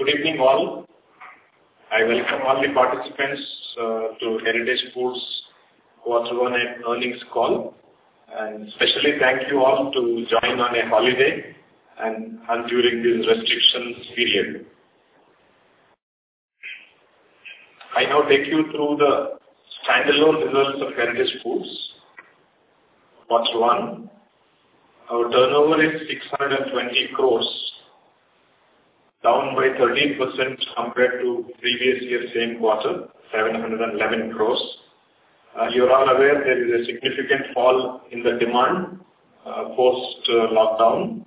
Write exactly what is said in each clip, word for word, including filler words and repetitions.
Good evening all. I welcome all the participants uh, to Heritage Foods Quarter One earnings call, and especially thank you all to join on a holiday and, and during this restrictions period. I now take you through the standalone results of Heritage Foods. Quarter One. Our turnover is six hundred twenty crores, down by thirteen percent compared to previous year same quarter, seven hundred eleven crores. Uh, you are all aware there is a significant fall in the demand uh, post-lockdown, uh,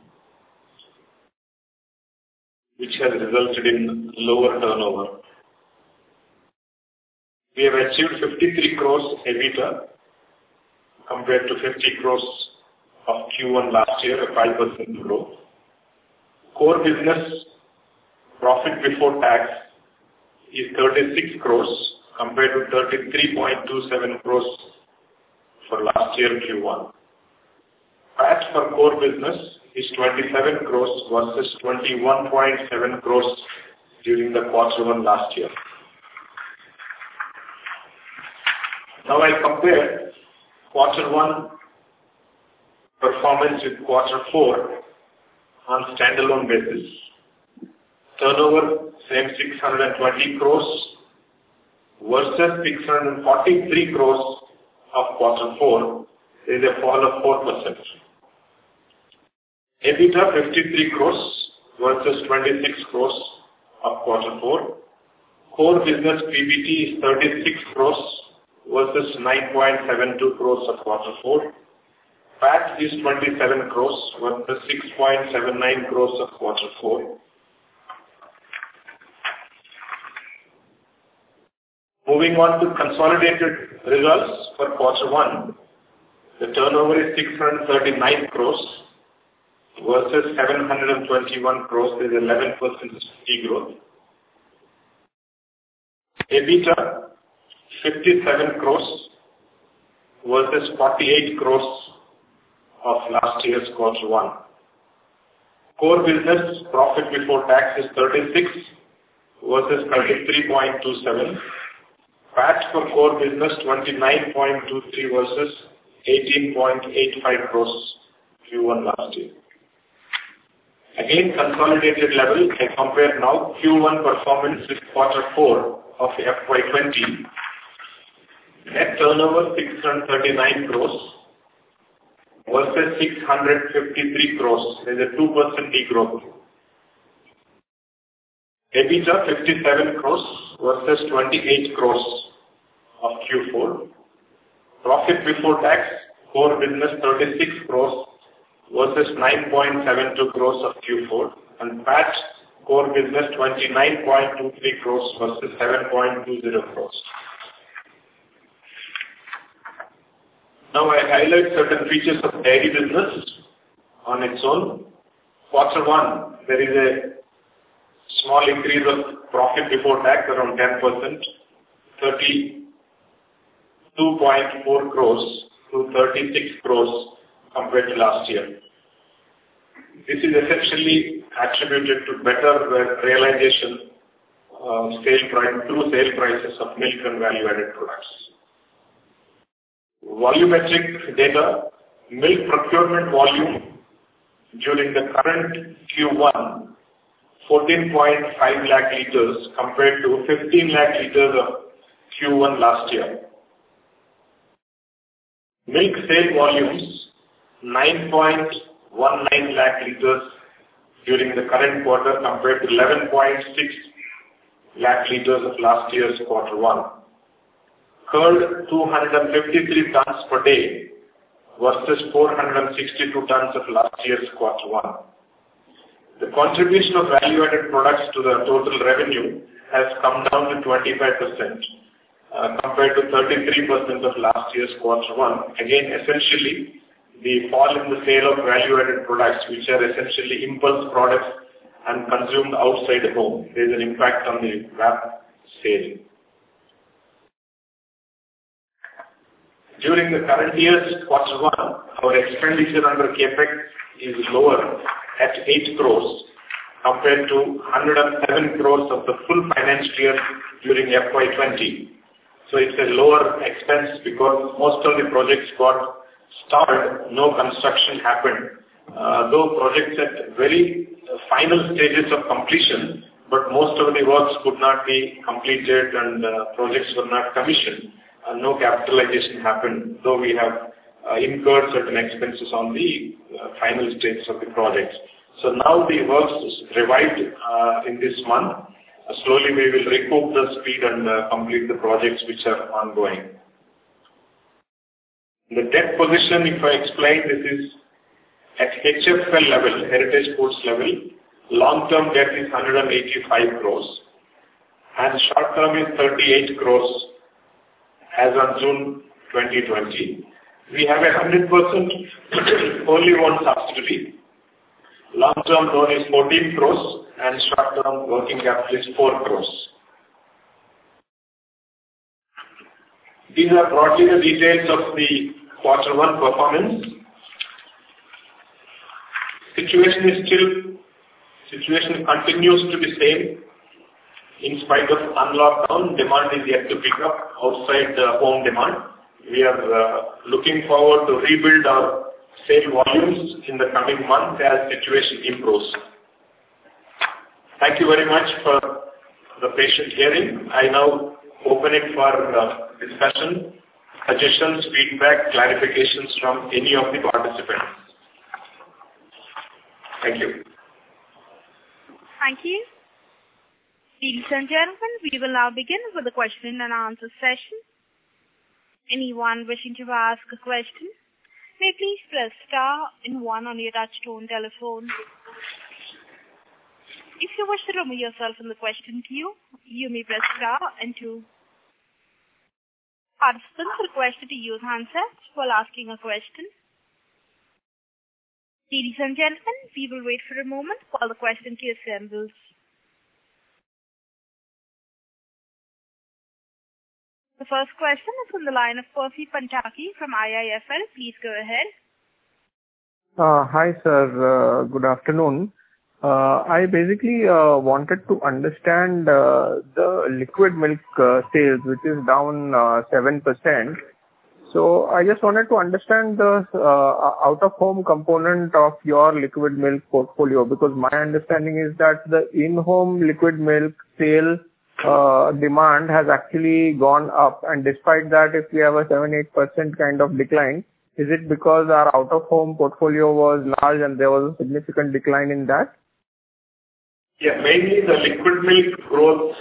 which has resulted in lower turnover. We have achieved fifty-three crores EBITDA compared to fifty crores of Q one last year, a five percent growth. Core business profit before tax is thirty-six crores compared to thirty-three point two seven crores for last year Q one. P A T for core business is twenty-seven crores versus twenty-one point seven crores during the quarter one last year. Now I compare quarter one performance with quarter four on standalone basis. Turnover same six hundred twenty crores versus six hundred forty-three crores of quarter four. There is a fall of four percent. EBITDA fifty-three crores versus twenty-six crores of quarter four. Core business P B T is thirty-six crores versus nine point seven two crores of quarter four. P A T is twenty-seven crores versus six point seven nine crores of quarter four. Moving on to consolidated results for quarter one, the turnover is six hundred thirty-nine crores versus seven hundred twenty-one crores, there is eleven percent degrowth. EBITDA fifty-seven crores versus forty-eight crores of last year's quarter one. Core business profit before tax is thirty-six versus thirty-three point two seven. P A T for core business twenty-nine point two three versus eighteen point eight five crores Q one last year. Again, consolidated level, I compare now Q one performance with quarter four of F Y twenty. Net turnover six hundred thirty-nine crores versus six hundred fifty-three crores. There is a two percent degrowth. EBITDA fifty-seven crores versus twenty-eight crores of Q four. Profit before tax, core business thirty-six crores versus nine point seven two crores of Q four. And P A T, core business twenty-nine point two three crores versus seven point two zero crores. Now I highlight certain features of dairy business on its own. Quarter one, there is a small increase of profit before tax around ten percent, thirty-two point four crores to thirty-six crores compared to last year. This is essentially attributed to better realization uh, sale price, through sale prices of milk and value-added products. Volumetric data, milk procurement volume during the current Q one, fourteen point five lakh liters compared to fifteen lakh liters of Q one last year. Milk sale volumes, nine point one nine lakh liters during the current quarter compared to eleven point six lakh liters of last year's quarter one. Curd two hundred fifty-three tons per day versus four hundred sixty-two tons of last year's quarter one. The contribution of value-added products to the total revenue has come down to twenty-five percent uh, compared to thirty-three percent of last year's quarter one. Again, essentially, the fall in the sale of value-added products, which are essentially impulse products and consumed outside the home, there is an impact on the V A P sale. During the current year's quarter one, our expenditure under CAPEX is lower at eight crores compared to one hundred seven crores of the full financial year during F Y twenty. So it's a lower expense because most of the projects got started, no construction happened. Uh, though projects at very final stages of completion, but most of the works could not be completed and uh, projects were not commissioned. Uh, no capitalization happened, though we have uh, incurred certain expenses on the uh, final stages of the projects. So now the works is revived uh, in this month. Uh, slowly we will recoup the speed and uh, complete the projects which are ongoing. The debt position, if I explain, this is at H F L level, Heritage Ports level. Long-term debt is one hundred eighty-five crores and short-term is thirty-eight crores as on June twenty twenty. We have a one hundred percent wholly owned subsidiary. Long-term loan is fourteen crores and short-term working capital is four crores. These are broadly the details of the quarter one performance. Situation is still, situation continues to be same. In spite of unlockdown, demand is yet to pick up outside the home demand. We are uh, looking forward to rebuild our sale volumes in the coming months as situation improves. Thank you very much for the patient hearing. I now open it for uh, discussion, suggestions, feedback, clarifications from any of the participants. Thank you. Thank you. Ladies and gentlemen, we will now begin with the question and answer session. Anyone wishing to ask a question may please press star and one on your touch-tone telephone. If you wish to remove yourself from the question queue, you may press star and two. Participants are requested to use handsets while asking a question. Ladies and gentlemen, we will wait for a moment while the question queue assembles. The first question is from the line of Percy Panchaki from I I F L. Please go ahead. Uh, hi, sir. Uh, good afternoon. Uh, I basically uh, wanted to understand uh, the liquid milk uh, sales, which is down uh, seven percent. So I just wanted to understand the uh, out-of-home component of your liquid milk portfolio, because my understanding is that the in-home liquid milk sale uh, demand has actually gone up, and despite that, if we have a seven to eight percent kind of decline, is it because our out-of-home portfolio was large and there was a significant decline in that? Yeah, mainly the liquid milk growth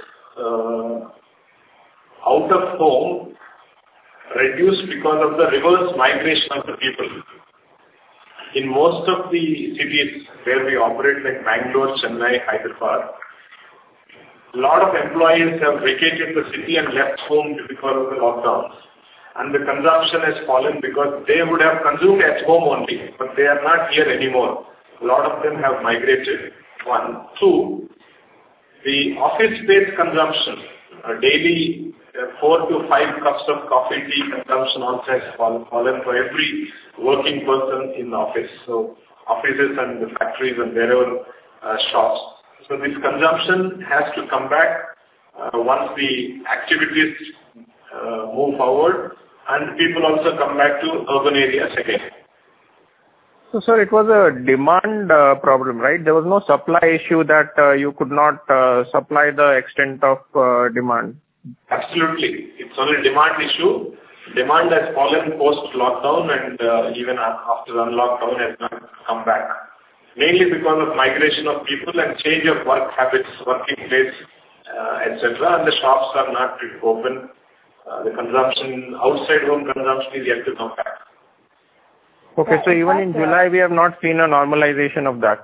uh, out of home reduced because of the reverse migration of the people. In most of the cities where we operate, like Bangalore, Chennai, Hyderabad, a lot of employees have vacated the city and left home because of the lockdowns. And the consumption has fallen because they would have consumed at home only, but they are not here anymore. A lot of them have migrated. One. Two, the office-based consumption, uh, daily uh, four to five cups of coffee, tea consumption also has fallen, fallen for every working person in the office. So offices and the factories and wherever uh, shops. So this consumption has to come back uh, once the activities uh, move forward and people also come back to urban areas again. So, sir, it was a demand uh, problem, right? There was no supply issue that uh, you could not uh, supply the extent of uh, demand. Absolutely. It's only demand issue. Demand has fallen post-lockdown and uh, even after unlockdown has not come back. Mainly because of migration of people and change of work habits, working place, uh, et cetera. And the shops are not open. Uh, the consumption, outside home consumption is yet to come back. Okay, so even in July, we have not seen a normalization of that.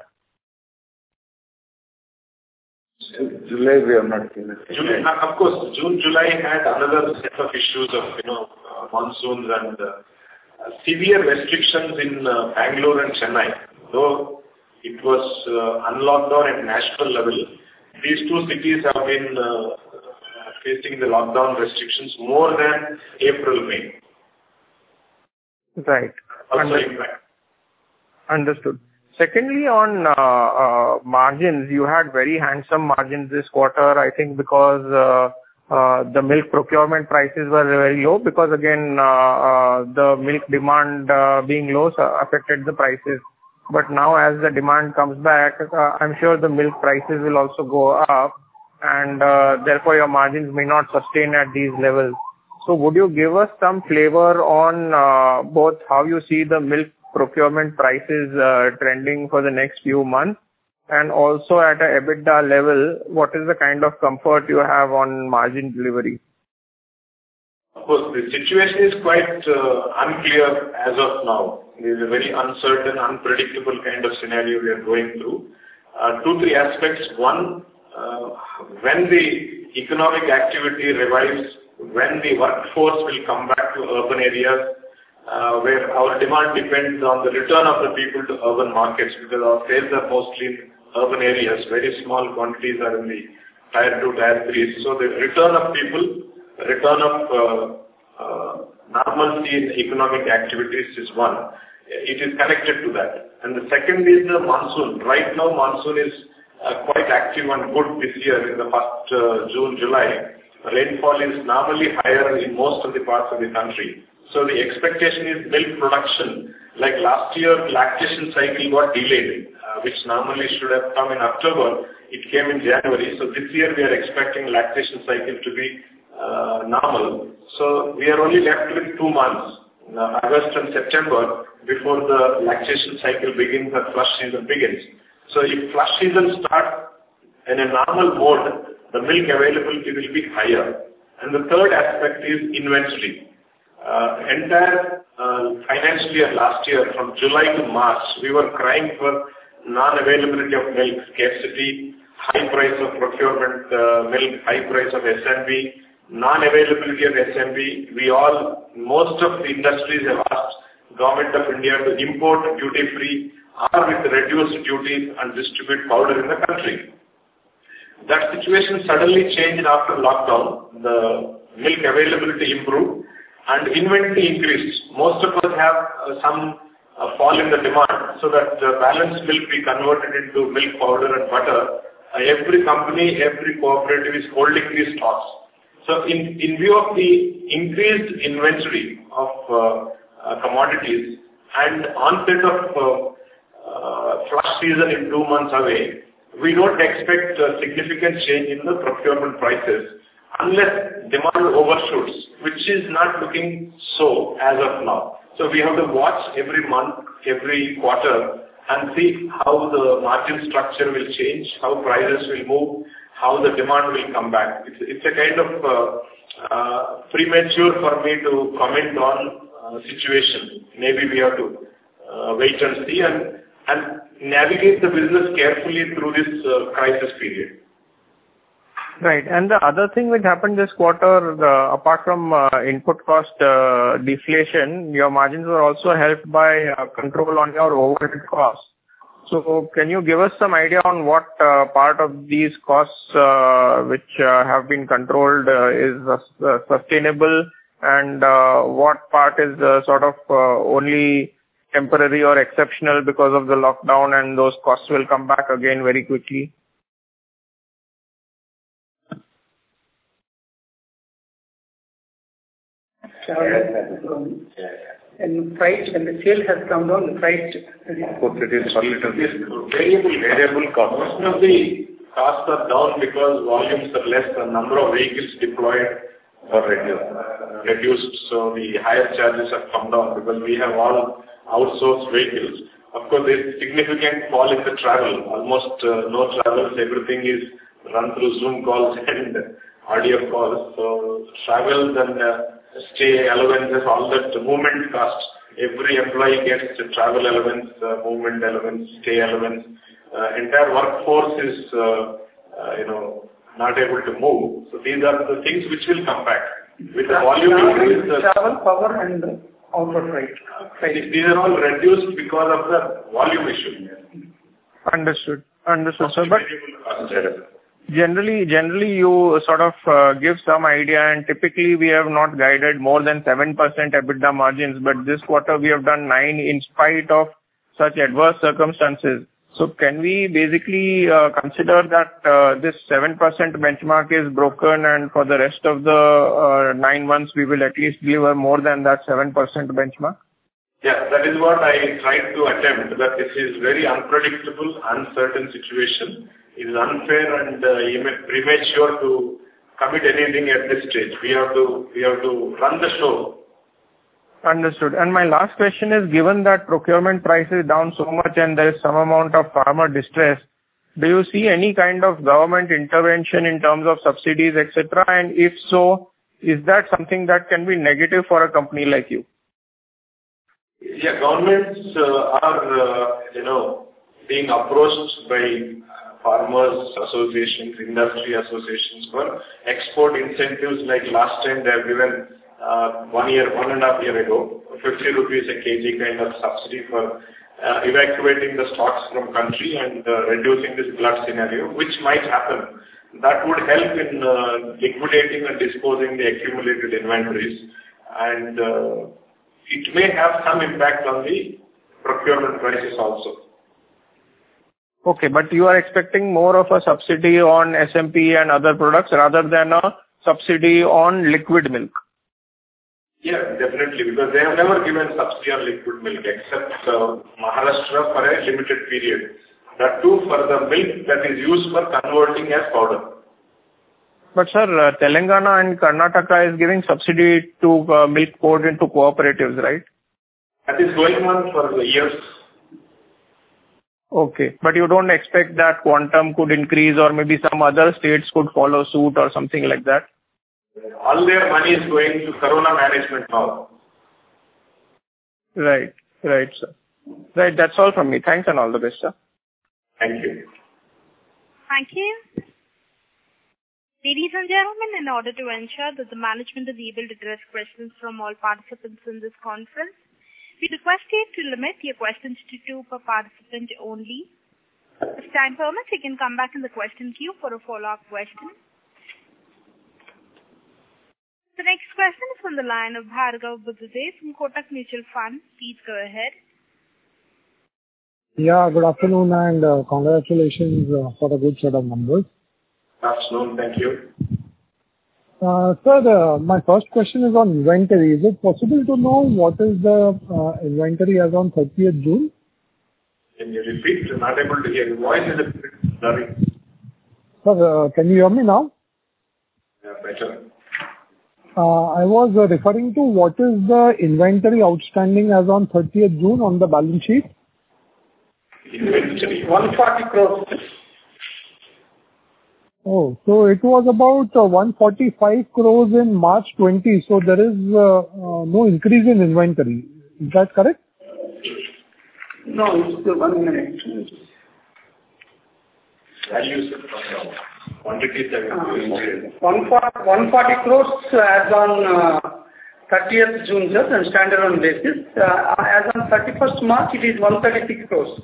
July, we have not seen it. July, of course, June, July had another set of issues of, you know, uh, monsoons and uh, severe restrictions in uh, Bangalore and Chennai. Though it was uh, unlocked down at national level, these two cities have been uh, facing the lockdown restrictions more than April, May. Right. Also Understood. impact. Understood. Secondly, on uh, uh, margins, you had very handsome margins this quarter, I think because uh, uh, the milk procurement prices were very low because again, uh, uh, the milk demand uh, being low so affected the prices. But now as the demand comes back, uh, I'm sure the milk prices will also go up and uh, therefore your margins may not sustain at these levels. So would you give us some flavor on uh, both how you see the milk procurement prices uh, trending for the next few months and also at a EBITDA level, what is the kind of comfort you have on margin delivery? Of course, the situation is quite uh, unclear as of now. It is a very uncertain, unpredictable kind of scenario we are going through. Uh, two, three aspects. One, uh, when the economic activity revives, when the workforce will come back to urban areas, uh, where our demand depends on the return of the people to urban markets, because our sales are mostly in urban areas, very small quantities are in the tier two, tier three. So the return of people, return of uh, uh, normalcy in economic activities is one. It is connected to that. And the second is the monsoon. Right now, monsoon is uh, quite active and good this year in the first uh, June, July. Rainfall is normally higher in most of the parts of the country. So the expectation is milk production. Like last year, lactation cycle got delayed, uh, which normally should have come in October. It came in January. So this year we are expecting lactation cycle to be uh, normal. So we are only left with two months, uh, August and September, before the lactation cycle begins and flush season begins. So if flush season starts in a normal mode, the milk availability will be higher. And the third aspect is inventory. Uh, entire uh, financial year last year, from July to March, we were crying for non-availability of milk, scarcity, high price of procurement uh, milk, high price of S M B, non-availability of S M B. We all, most of the industries have asked Government of India to import duty-free or with reduced duties and distribute powder in the country. That situation suddenly changed after lockdown. The milk availability improved and inventory increased. Most of us have uh, some uh, fall in the demand, so that the balanced milk be converted into milk powder and butter. Uh, every company, every cooperative is holding these stocks. So in, in view of the increased inventory of uh, uh, commodities and onset of uh, uh, flush season in two months away, we don't expect a significant change in the procurement prices unless demand overshoots, which is not looking so as of now. So we have to watch every month, every quarter and see how the margin structure will change, how prices will move, how the demand will come back. It's, it's a kind of uh, uh, premature for me to comment on uh, situation. Maybe we have to uh, wait and see and, and navigate the business carefully through this uh, crisis period. Right. And the other thing which happened this quarter, the, apart from uh, input cost uh, deflation, your margins were also helped by uh, control on your overhead costs. So can you give us some idea on what uh, part of these costs uh, which uh, have been controlled uh, is uh, sustainable and uh, what part is uh, sort of uh, only temporary or exceptional because of the lockdown and those costs will come back again very quickly? And price, when the sale has come down, the price Of course, it is a little bit Variable, variable cost. most of the costs are down because volumes are less, the number of vehicles deployed Or reduced. uh, reduced, so the higher charges have come down because we have all outsourced vehicles. Of course, there is significant fall in the travel, almost uh, no travels, everything is run through Zoom calls and audio calls. So travels and uh, stay allowances, all that movement costs. Every employee gets the travel allowance, uh, movement allowance, stay allowance. Uh, entire workforce is, uh, uh, you know, not able to move. So these are the things which will come back. With the volume increase, the travel, power and outward freight. these are all reduced because of the volume issue. Understood. Understood, sir. But generally, generally you sort of uh, give some idea, and typically we have not guided more than seven percent EBITDA margins, but this quarter we have done nine in spite of such adverse circumstances. So can we basically uh, consider that uh, this seven percent benchmark is broken, and for the rest of the uh, nine months we will at least deliver more than that seven percent benchmark? Yeah, that is what I tried to attempt, that this is very unpredictable, uncertain situation. It is unfair and uh, premature to commit anything at this stage. We have to, we have to run the show. Understood. And my last question is, given that procurement price is down so much and there is some amount of farmer distress, do you see any kind of government intervention in terms of subsidies, et cetera? And if so, is that something that can be negative for a company like you? Yeah, governments uh, are, uh, you know, being approached by farmers associations, industry associations for export incentives. Like last time they have given uh, one year, one and a half year ago, fifty rupees a kg kind of subsidy for uh, evacuating the stocks from country and uh, reducing this glut scenario, which might happen. That would help in uh, liquidating and disposing the accumulated inventories, and uh, it may have some impact on the procurement prices also. Okay, but you are expecting more of a subsidy on S M P and other products rather than a subsidy on liquid milk? Yeah, definitely, because they have never given subsidy on liquid milk except uh, Maharashtra for a limited period. That too for the milk that is used for converting as powder. But sir, uh, Telangana and Karnataka is giving subsidy to uh, milk poured into cooperatives, right? That is going on for years. Okay, but you don't expect that quantum could increase, or maybe some other states could follow suit or something like that? All their money is going to Corona management now. Right, right, sir. Right, that's all from me. Thanks and all the best, sir. Thank you. Thank you. Ladies and gentlemen, in order to ensure that the management is able to address questions from all participants in this conference, we request you to limit your questions to two per participant only. If time permits, you can come back in the question queue for a follow-up question. The next question is from the line of Bhargav Buddhadev from Kotak Mutual Fund. Please go ahead. Yeah, good afternoon and uh, congratulations uh, for the good set of numbers. Good afternoon, thank you. Uh, sir, uh, my first question is on inventory. Is it possible to know what is the uh, inventory as on thirtieth June? Can you repeat? I'm not able to hear. Your voice is a bit blurry. Sir, uh, can you hear me now? Yeah, better. Uh, I was uh, referring to what is the inventory outstanding as on thirtieth June on the balance sheet? Inventory. one hundred forty crores. Oh, so it was about uh, one hundred forty-five crores in March twenty, so there is uh, uh, no increase in inventory. Is that correct? No, it's the one minute. Values have come down. Quantities have increased. one hundred forty crores as on uh, thirtieth June, sir, on standalone basis. Uh, as on thirty-first March, it is one hundred thirty-six crores.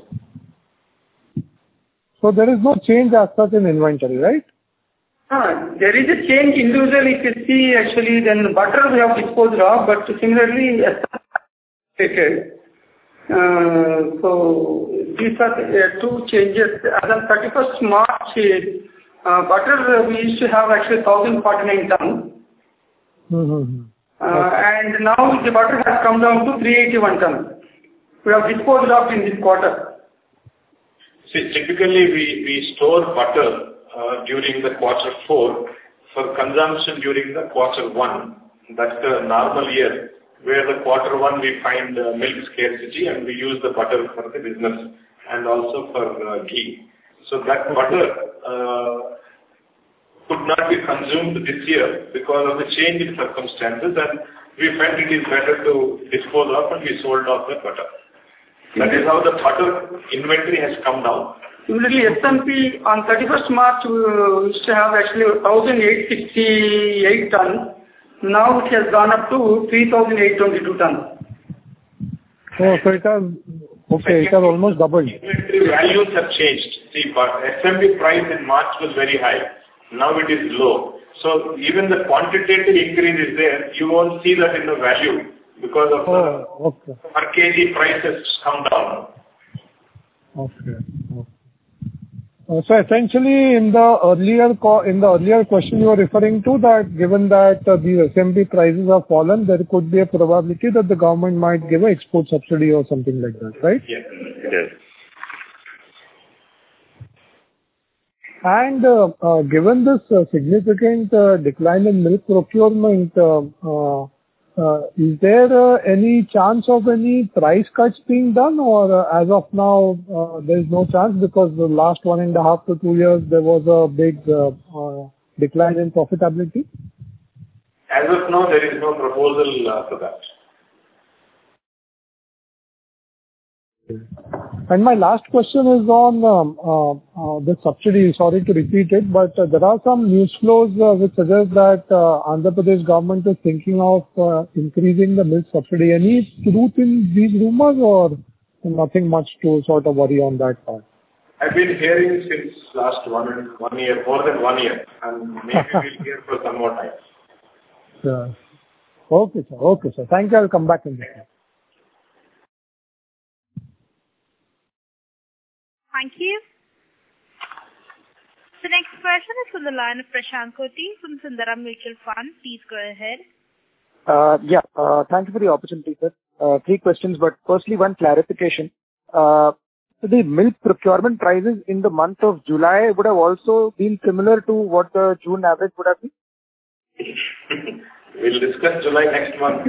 So there is no change as such in inventory, right? Uh, there is a change individually. If you see, actually, then butter we have disposed of, but similarly, stated. Uh, so these are uh, two changes. As on thirty-first March, uh, butter we used to have actually one thousand forty-nine tons. Mm-hmm. Uh, and now the butter has come down to three hundred eighty-one tons. We have disposed of in this quarter. See, typically we, we store butter uh, during the quarter four for consumption during the quarter one. That's the normal year, where the quarter one we find uh, milk scarcity and we use the butter for the business and also for uh, ghee. So that butter uh, could not be consumed this year because of the change in circumstances, and we felt it is better to dispose of, and we sold off the butter. That is how the butter inventory has come down. Similarly, S and P on thirty-first March we used to have actually one thousand eight hundred sixty-eight tons. Now it has gone up to three thousand eight hundred twenty-two tons. Oh, so it has, okay, it has almost doubled. Inventory values have changed. See, but S and P price in March was very high. Now it is low. So even the quantitative increase is there. You won't see that in the value because of oh, okay. the per kg price has come down. Okay. Okay. Uh, So essentially, in the earlier co- in the earlier question, you were referring to that given that uh, the S M P prices have fallen, there could be a probability that the government might give an export subsidy or something like that, right? Yes. Yes. And uh, uh, given this uh, significant uh, decline in milk procurement, uh, uh, uh, is there uh, any chance of any price cuts being done, or uh, as of now, uh, there is no chance because the last one and a half to two years, there was a big uh, uh, decline in profitability? As of now, there is no proposal uh, for that. And my last question is on um, uh, uh, the subsidy. Sorry to repeat it, but uh, there are some news flows uh, which suggest that uh, Andhra Pradesh government is thinking of uh, increasing the milk subsidy. Any truth in these rumors, or nothing much to sort of worry on that part? I've been hearing since last one and one year, more than one year, and maybe we'll hear for some more time. Yeah. Okay, sir. Okay, sir. Thank you. I'll come back in this. Thank you. The next question is from the line of Prashant Koti from Sundaram Mutual Fund. Please go ahead. Uh, Yeah. uh, Thank you for the opportunity, sir. Uh, Three questions, but firstly, one clarification. Uh, So the milk procurement prices in the month of July would have also been similar to what the June average would have been? We'll discuss July next month.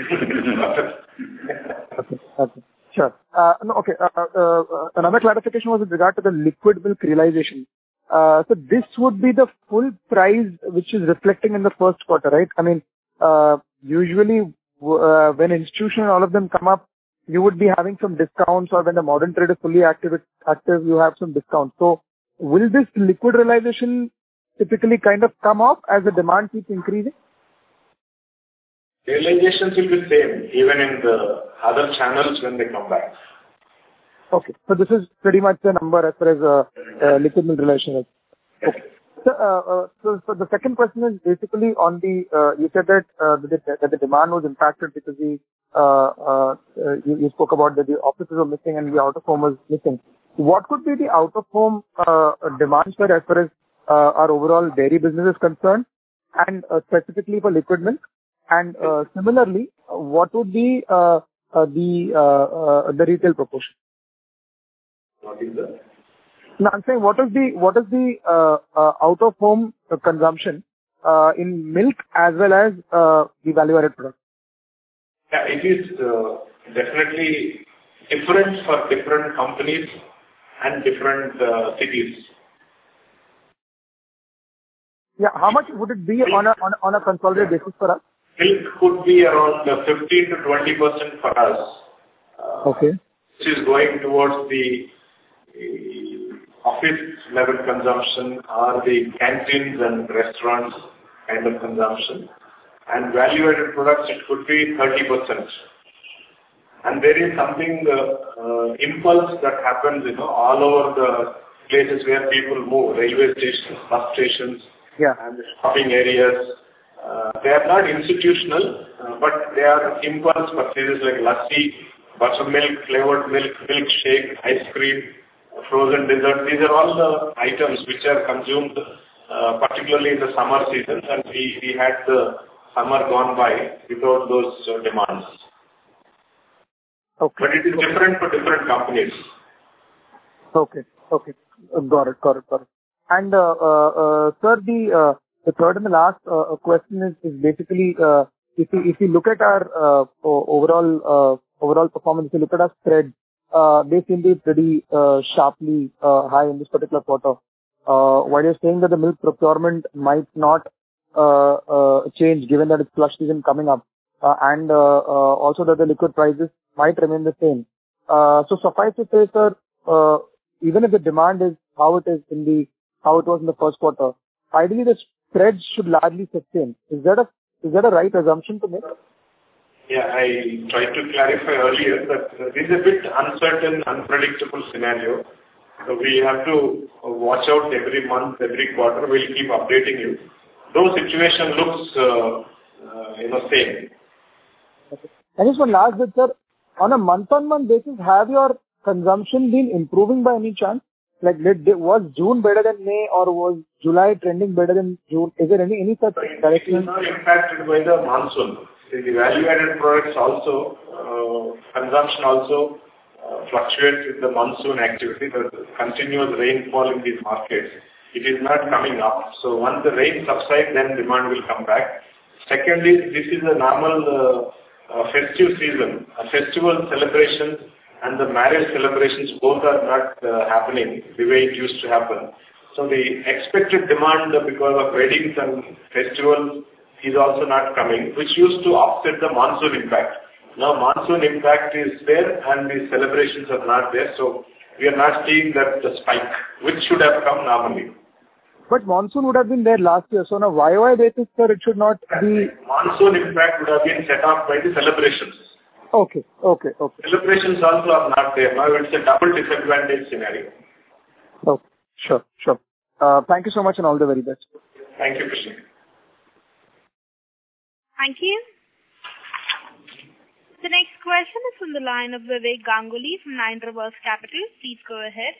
Okay. Okay. Sure. Uh, No, okay. uh, uh, uh, Another clarification was with regard to the liquid milk realization. Uh, So this would be the full price which is reflecting in the first quarter, right? I mean, uh, usually, w- uh, when institution and all of them come up, you would be having some discounts, or when the modern trade is fully active, active, you have some discounts. So will this liquid realization typically kind of come off as the demand keeps increasing? Realizations will be same, even in the other channels when they come back. Okay. So this is pretty much the number as far as uh, uh, liquid milk realization is. Okay. So, uh, uh, so, so the second question is basically on the, uh, you said that, uh, the, that the demand was impacted because the, uh, uh, uh, you, you spoke about that the offices were missing and the out-of-home was missing. What could be the out-of-home uh, demand, sir, as far as uh, our overall dairy business is concerned, and uh, specifically for liquid milk? And uh, similarly, what would be uh, uh, the uh, uh, the retail proportion? What is that? No, I'm saying what is the what is the uh, uh, out of home consumption uh, in milk as well as uh, the value added product? Yeah, it is uh, definitely different for different companies and different uh, cities. Yeah, how much would it be on a on a, on a consolidated basis for us? Milk could be around uh, fifteen to twenty percent for us. Uh, Okay. Which is going towards the uh, office level consumption or the canteens and restaurants kind of consumption. And value-added products, it could be thirty percent. And there is something, uh, uh, impulse that happens, you know, all over the places where people move, railway stations, bus stations, Yeah. and the shopping areas. Uh, they are not institutional, uh, but they are impulse purchases like lassi, buttermilk, flavored milk, milkshake, ice cream, frozen dessert. These are all the items which are consumed, uh, particularly in the summer season, and we, we had the summer gone by without those uh, demands. Okay. But it is different for different companies. Okay. Okay. Uh, Got it. Got it. Got it. And, uh, uh, uh, sir, the uh, the third and the last uh, question is is basically, uh, if you if you look at our uh, o- overall uh, overall performance, if you look at our spread, uh, they seem to be pretty uh, sharply uh, high in this particular quarter. Uh, While you're saying that the milk procurement might not uh, uh, change given that it's flush season coming up, uh, and uh, uh, also that the liquid prices might remain the same. Uh, So suffice to say, sir, uh, even if the demand is how it is in the how it was in the first quarter, ideally the spreads should largely sustain. Is that a is that a right assumption to make? Yeah, I tried to clarify earlier that uh, this is a bit uncertain, unpredictable scenario. So we have to uh, watch out every month, every quarter. We'll keep updating you. Though situation looks, uh, uh, you know, same. Okay. And just one last bit, sir. On a month-on-month basis, have your consumption been improving by any chance? Like, did, did, was June better than May, or was July trending better than June? Is there any, any such direction? It is not impacted by the monsoon. The value-added products also, uh, consumption also uh, fluctuates with the monsoon activity, the continuous rainfall in these markets. It is not coming up. So once the rain subsides, then demand will come back. Secondly, this is a normal uh, uh, festive season. Uh, festival celebrations and the marriage celebrations both are not uh, happening the way it used to happen. So the expected demand because of weddings and festivals is also not coming, which used to offset the monsoon impact. Now monsoon impact is there and the celebrations are not there. So we are not seeing that the spike, which should have come normally. But monsoon would have been there last year. So on a Y O Y basis, sir, it should not be... Monsoon impact would have been set off by the celebrations. Okay, okay, okay. Celebrations also are not there. Now it's a double disadvantage scenario. Okay, sure, sure. Uh, thank you so much and all the very best. Thank you, Krishna. Thank you. The next question is from the line of Vivek Ganguly from Nine Rivers Capital. Please go ahead.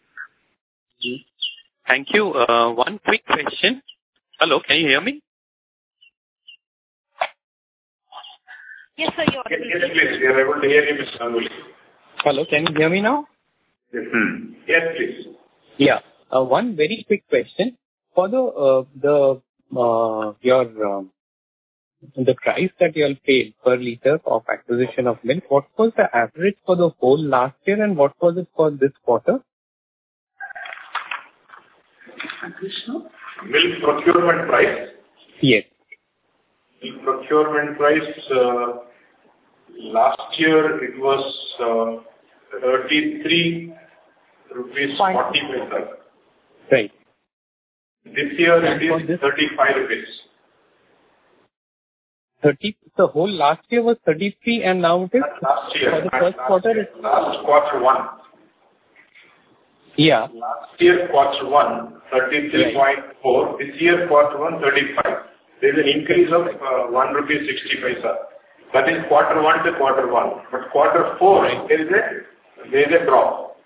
Thank you. Uh, one quick question. Hello, can you hear me? Yes, sir, you're Yes, yes, please. We are able to hear you, Mister Ganguly. Hello, can you hear me now? Yes, hmm. Yes, please. Yeah. Uh, one very quick question. For the uh, the uh, your um, the price that you all paid per liter of acquisition of milk, what was the average for the whole last year and what was it for this quarter? Milk procurement price? Yes. Milk procurement price, uh, last year it was uh, thirty-three rupees forty paisa. Right. This year it is thirty-five rupees. thirty, the whole last year was thirty-three and now it is? Last year. For the first last quarter year, it's... Last quarter one. Yeah. Last year quarter one, thirty-three point four. This year quarter one, thirty-five. There is an increase of uh, one rupee sixty paisa. That is quarter one to quarter one. But quarter four, right, there is a there is a drop.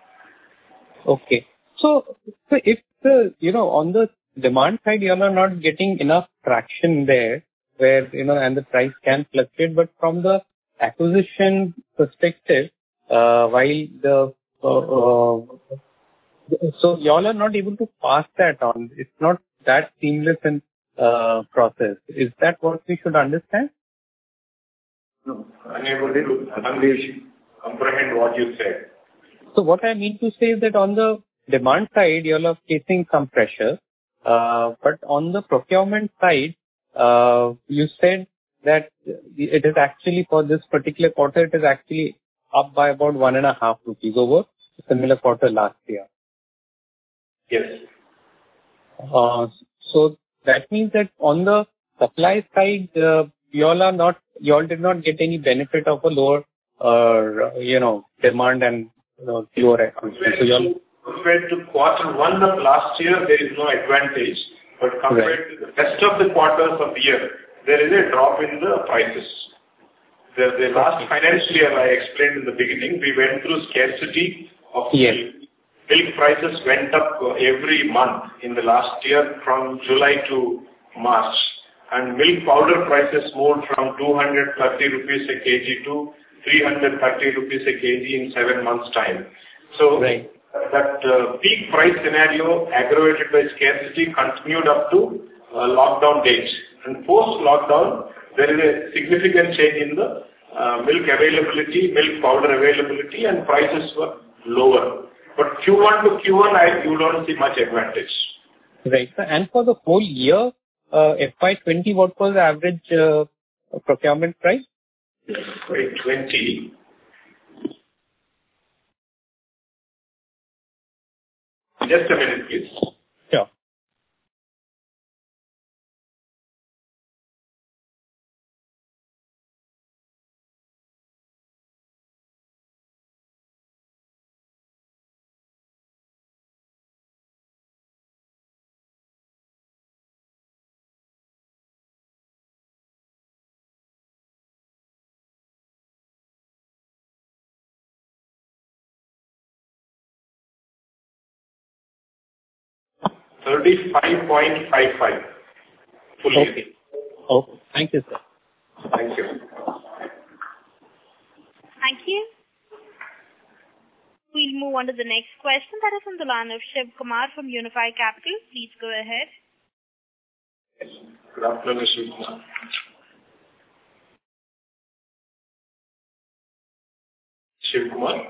Okay. So, so if the, you know, on the demand side, you all are not getting enough traction there, where, you know, and the price can fluctuate, but from the acquisition perspective, uh, while the, uh, uh, so you all are not able to pass that on. It's not that seamless in uh, process. Is that what we should understand? No, unable to comprehend what you said. So what I mean to say is that on the demand side, you all are facing some pressure, uh, but on the procurement side, uh, you said that it is actually for this particular quarter, it is actually up by about one and a half rupees over the similar quarter last year. Yes. Uh, so that means that on the supply side, uh, you all are not, you all did not get any benefit of a lower, uh, you know, demand and uh, lower acquisition. So you all, compared to quarter one of last year, there is no advantage. But compared right. to the rest of the quarters of the year, there is a drop in the prices. The, the last financial year, I explained in the beginning, we went through scarcity of yes. milk. Milk prices went up every month in the last year from July to March. And milk powder prices moved from two hundred thirty rupees a kg to three hundred thirty rupees a kg in seven months' time. So right. that uh, peak price scenario aggravated by scarcity continued up to uh, lockdown date. And post-lockdown, there is a significant change in the uh, milk availability, milk powder availability, and prices were lower. But Q one to Q one, I, you don't see much advantage. Right. And for the whole year, uh, F Y twenty, what was the average uh, procurement price? F Y twenty. Just a minute, please. thirty-five point five five. Full year. Okay. Okay. Thank you, sir. Thank you. Thank you. We'll move on to the next question. That is on the line of Shiv Kumar from Unifi Capital. Please go ahead. Good afternoon, Shiv Kumar. Shiv Kumar?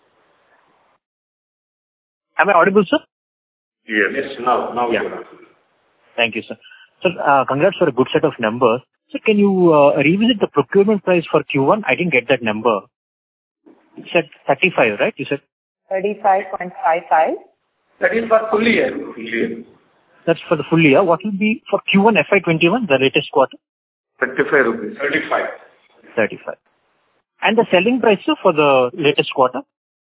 Am I audible, sir? Yes. Yes, now, now yeah. you are. Thank you, sir. Sir, uh, congrats for a good set of numbers. So can you uh, revisit the procurement price for Q one? I didn't get that number. You said thirty-five, right? You said thirty-five point five five. That is for full year. Full year. That's for the full year. What will be for Q one F Y twenty-one, the latest quarter? thirty-five rupees. thirty-five. thirty-five. And the selling price, sir, for the latest quarter?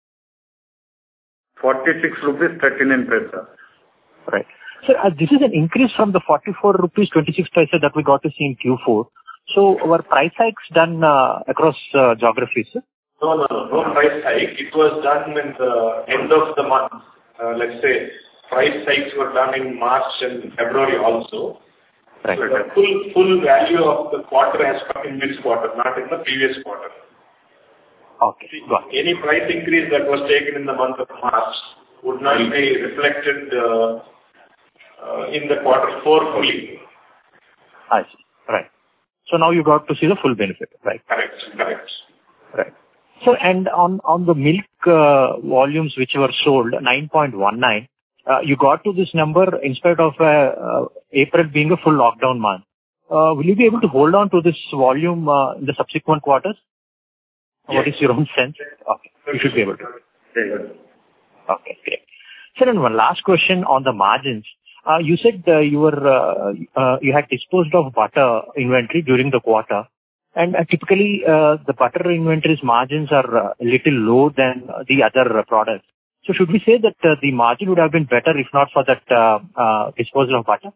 forty-six rupees thirty-nine paisa. Right. Sir, uh, this is an increase from the forty-four rupees twenty-six paisa that we got to see in Q four. So, our price hikes done uh, across uh, geographies, sir? No, no, no, no price hike. It was done in the end of the month. Uh, let's say price hikes were done in March and February also. Right. So the full full value of the quarter has come in this quarter, not in the previous quarter. Okay, got it. Any price increase that was taken in the month of March would not be reflected uh, uh, in the quarter four fully. I see. Right. So now you got to see the full benefit, right? Correct. Correct. Right. So, and on on the milk uh, volumes which were sold, nine point one nine, uh, you got to this number in spite of uh, uh, April being a full lockdown month. Uh, will you be able to hold on to this volume uh, in the subsequent quarters? Yes. What is your own sense? Okay, you should be able to. Okay, great. Sir, and one last question on the margins. Uh, you said uh, you were uh, uh, you had disposed of butter inventory during the quarter. And uh, typically, uh, the butter inventory's margins are uh, a little low than uh, the other uh, products. So should we say that uh, the margin would have been better if not for that uh, uh, disposal of butter?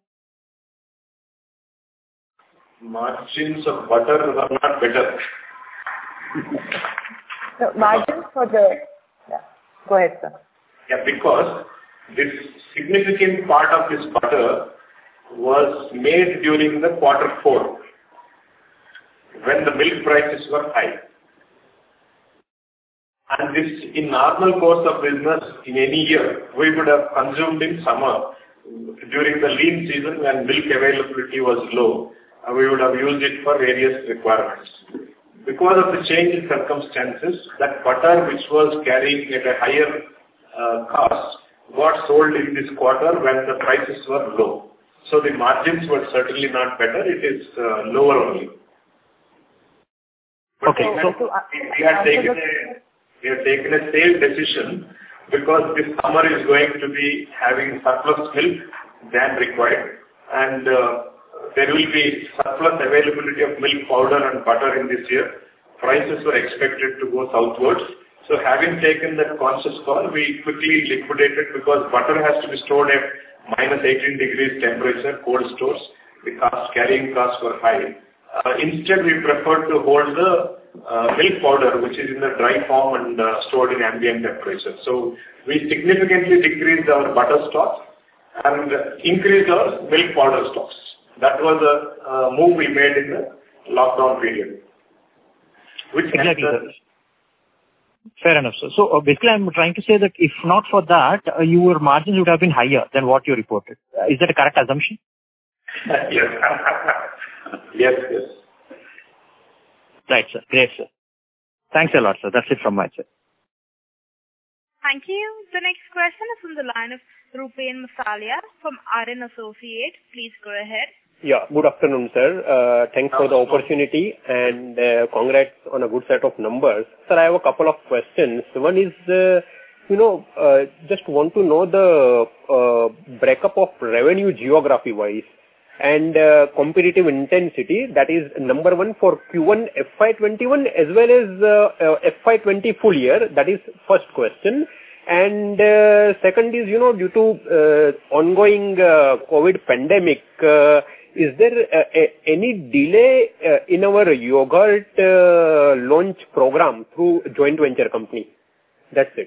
Margins of butter are not better. So margins for the... Yeah. Go ahead, sir. Yeah, because this significant part of this butter was made during the quarter four, when the milk prices were high. And this, in normal course of business, in any year, we would have consumed in summer, during the lean season when milk availability was low, uh, we would have used it for various requirements. Because of the change in circumstances, that butter which was carrying at a higher uh, cost got sold in this quarter when the prices were low. So the margins were certainly not better, it is uh, lower only. But okay, we, so had, we, had taken a, we had taken a sale decision because this summer is going to be having surplus milk than required, and uh, there will be surplus availability of milk powder and butter in this year. Prices were expected to go southwards. So having taken that conscious call, we quickly liquidated because butter has to be stored at minus eighteen degrees temperature, cold stores. The cost, carrying costs were high. Uh, instead, we preferred to hold the uh, milk powder, which is in the dry form and uh, stored in ambient temperature. So we significantly decreased our butter stocks and increased our milk powder stocks. That was a uh, move we made in the lockdown period. Which exactly. Fair enough, sir. So uh, basically, I'm trying to say that if not for that, uh, your margins would have been higher than what you reported. Uh, is that a correct assumption? Yes. Yes, yes. Right, sir. Great, sir. Thanks a lot, sir. That's it from my side. Thank you. The next question is from the line of Rupen Masalia from R N Associates. Please go ahead. Yeah, good afternoon, sir. Uh, thanks for the opportunity and uh, congrats on a good set of numbers. Sir, I have a couple of questions. One is, uh, you know, uh, just want to know the uh, breakup of revenue geography-wise and uh, competitive intensity. That is number one for Q one F Y twenty-one as well as uh, uh, F Y twenty full year. That is first question. And uh, second is, you know, due to uh, ongoing uh, COVID pandemic, uh, is there uh, a, any delay uh, in our yogurt uh, launch program through joint venture company? That's it.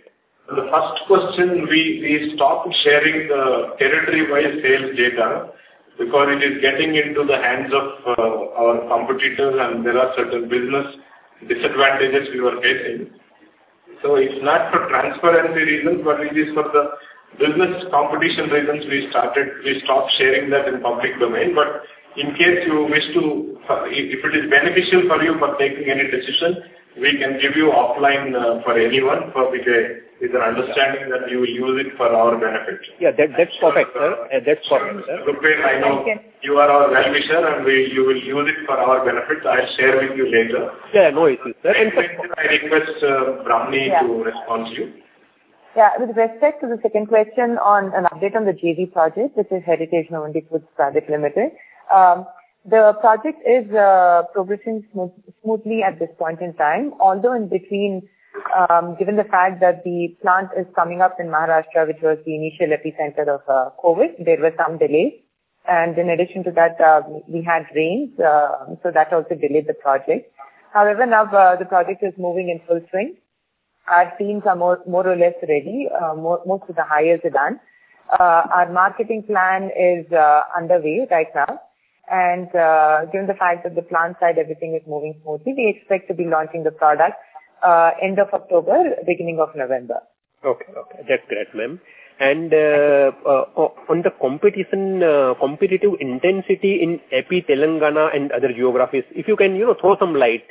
The first question, we, we stopped sharing the territory-wise sales data because it is getting into the hands of uh, our competitors, and there are certain business disadvantages we were facing. So it's not for transparency reasons, but it is for the business competition reasons we started, we stopped sharing that in public domain. But in case you wish to, if it is beneficial for you for taking any decision, we can give you offline uh, for anyone for with, a, with an understanding that you will use it for our benefit. Yeah, that, that's perfect, sir. Uh, that's perfect, sir. Rupesh, I know you are our well-wisher and we, you will use it for our benefit. I'll share with you later. Yeah, no issues, sir. And I request uh, Brahmani yeah. to respond to you. Yeah, with respect to the second question on an update on the J V project, which is Heritage Novandi Foods Private Limited. Um, the project is uh, progressing smooth, smoothly at this point in time, although in between, um, given the fact that the plant is coming up in Maharashtra, which was the initial epicenter of uh, COVID, there were some delays. And in addition to that, uh, we had rains, uh, so that also delayed the project. However, now uh, the project is moving in full swing. Our teams are more, more or less ready. Uh, more, most of the hires are done. Uh, our marketing plan is uh, underway right now. And uh, given the fact that the plant side, everything is moving smoothly, we expect to be launching the product uh, end of October, beginning of November. Okay, okay. That's great, ma'am. And uh, uh, on the competition, uh, competitive intensity in A P, Telangana and other geographies, if you can, you know, throw some light.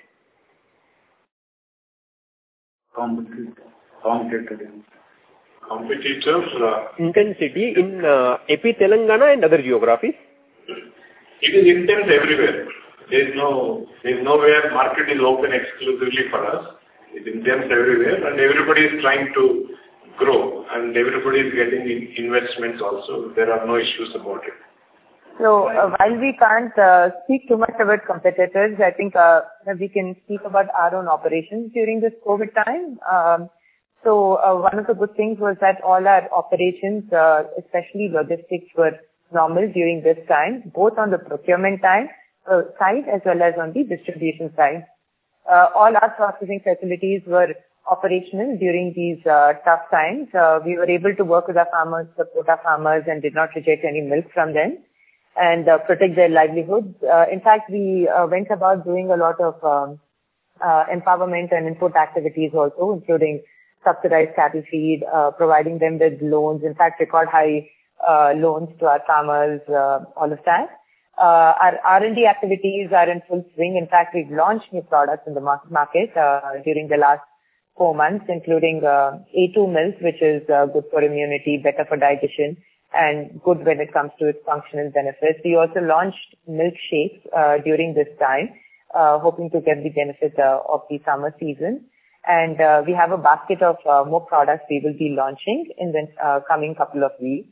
Competitive. Competitive. Competitors. Uh, intensity in uh, A P, Telangana and other geographies? It is intense everywhere. There is no, there is nowhere market is open exclusively for us. It's intense everywhere, and everybody is trying to grow, and everybody is getting in investments also. There are no issues about it. So uh, while we can't uh, speak too much about competitors, I think uh, we can speak about our own operations during this COVID time. Um, so uh, one of the good things was that all our operations, uh, especially logistics, were normal during this time, both on the procurement time, uh, side as well as on the distribution side. Uh, all our processing facilities were operational during these uh, tough times. Uh, we were able to work with our farmers, support our farmers, and did not reject any milk from them, and uh, protect their livelihoods. Uh, in fact, we uh, went about doing a lot of um, uh, empowerment and input activities also, including subsidized cattle feed, uh, providing them with loans, in fact, record high uh, loans to our farmers, uh, all of that. Uh, our R and D activities are in full swing. In fact, we've launched new products in the market uh, during the last four months, including uh, A two milk, which is uh, good for immunity, better for digestion, and good when it comes to its functional benefits. We also launched milkshakes uh, during this time, uh, hoping to get the benefit uh, of the summer season. And uh, we have a basket of uh, more products we will be launching in the uh, coming couple of weeks.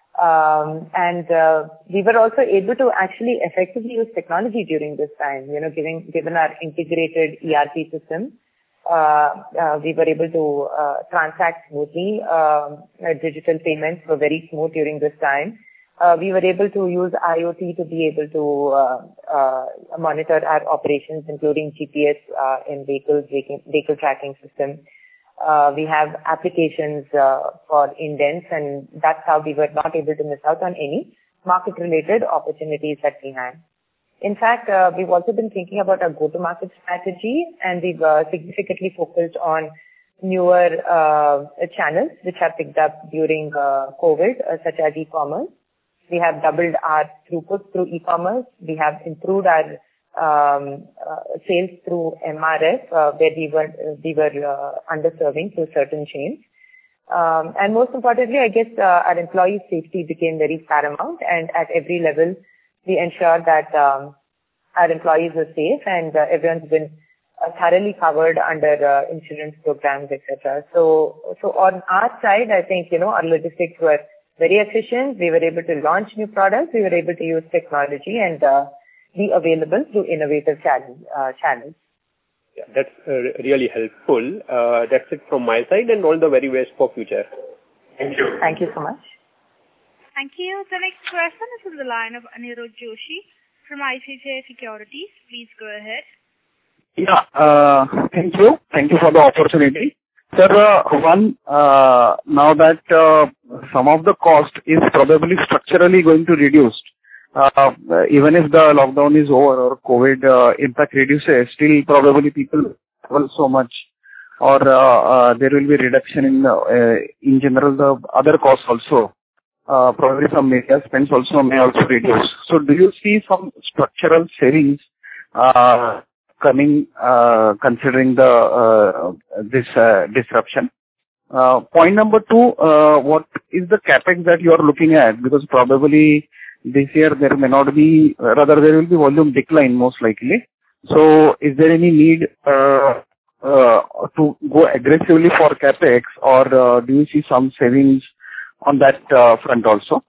Um, and uh, we were also able to actually effectively use technology during this time. You know, given given our integrated E R P system, uh, uh, we were able to uh, transact smoothly. Um, uh, digital payments were very smooth during this time. Uh, we were able to use IoT to be able to uh, uh, monitor our operations, including G P S uh, in vehicles, vehicle, vehicle tracking system. Uh, we have applications uh, for indents, and that's how we were not able to miss out on any market-related opportunities that we had. In fact, uh, we've also been thinking about our go-to-market strategy, and we've uh, significantly focused on newer uh, channels which have picked up during uh, COVID, uh, such as e-commerce. We have doubled our throughput through e-commerce. We have improved our um, uh, sales through M R F, uh, where we were uh, we were uh, underserving through certain chains. Um, and most importantly, I guess uh, our employee safety became very paramount, and at every level, we ensure that um, our employees are safe, and uh, everyone's been uh, thoroughly covered under uh, insurance programs, et cetera. So, so on our side, I think you know our logistics were very efficient. We were able to launch new products. We were able to use technology and uh, be available through innovative channel, uh, channels. Yeah, that's uh, really helpful. Uh, that's it from my side, and all the very best for future. Thank you. Thank you so much. Thank you. The next question is from the line of Anirudh Joshi from I C I C I Securities. Please go ahead. Yeah, uh, thank you. Thank you for the opportunity. Sir, uh, one, uh, now that uh, some of the cost is probably structurally going to reduce, uh, even if the lockdown is over or COVID uh, impact reduces, still probably people travel so much, or uh, uh, there will be reduction in uh, in general the other costs also. Uh, probably some media spends also may also reduce. So do you see some structural savings uh, coming uh, considering the uh, this uh, disruption? Uh, point number two, uh, what is the capex that you are looking at? Because probably this year there may not be, rather there will be volume decline most likely. So is there any need uh, uh, to go aggressively for capex, or uh, do you see some savings on that uh, front also?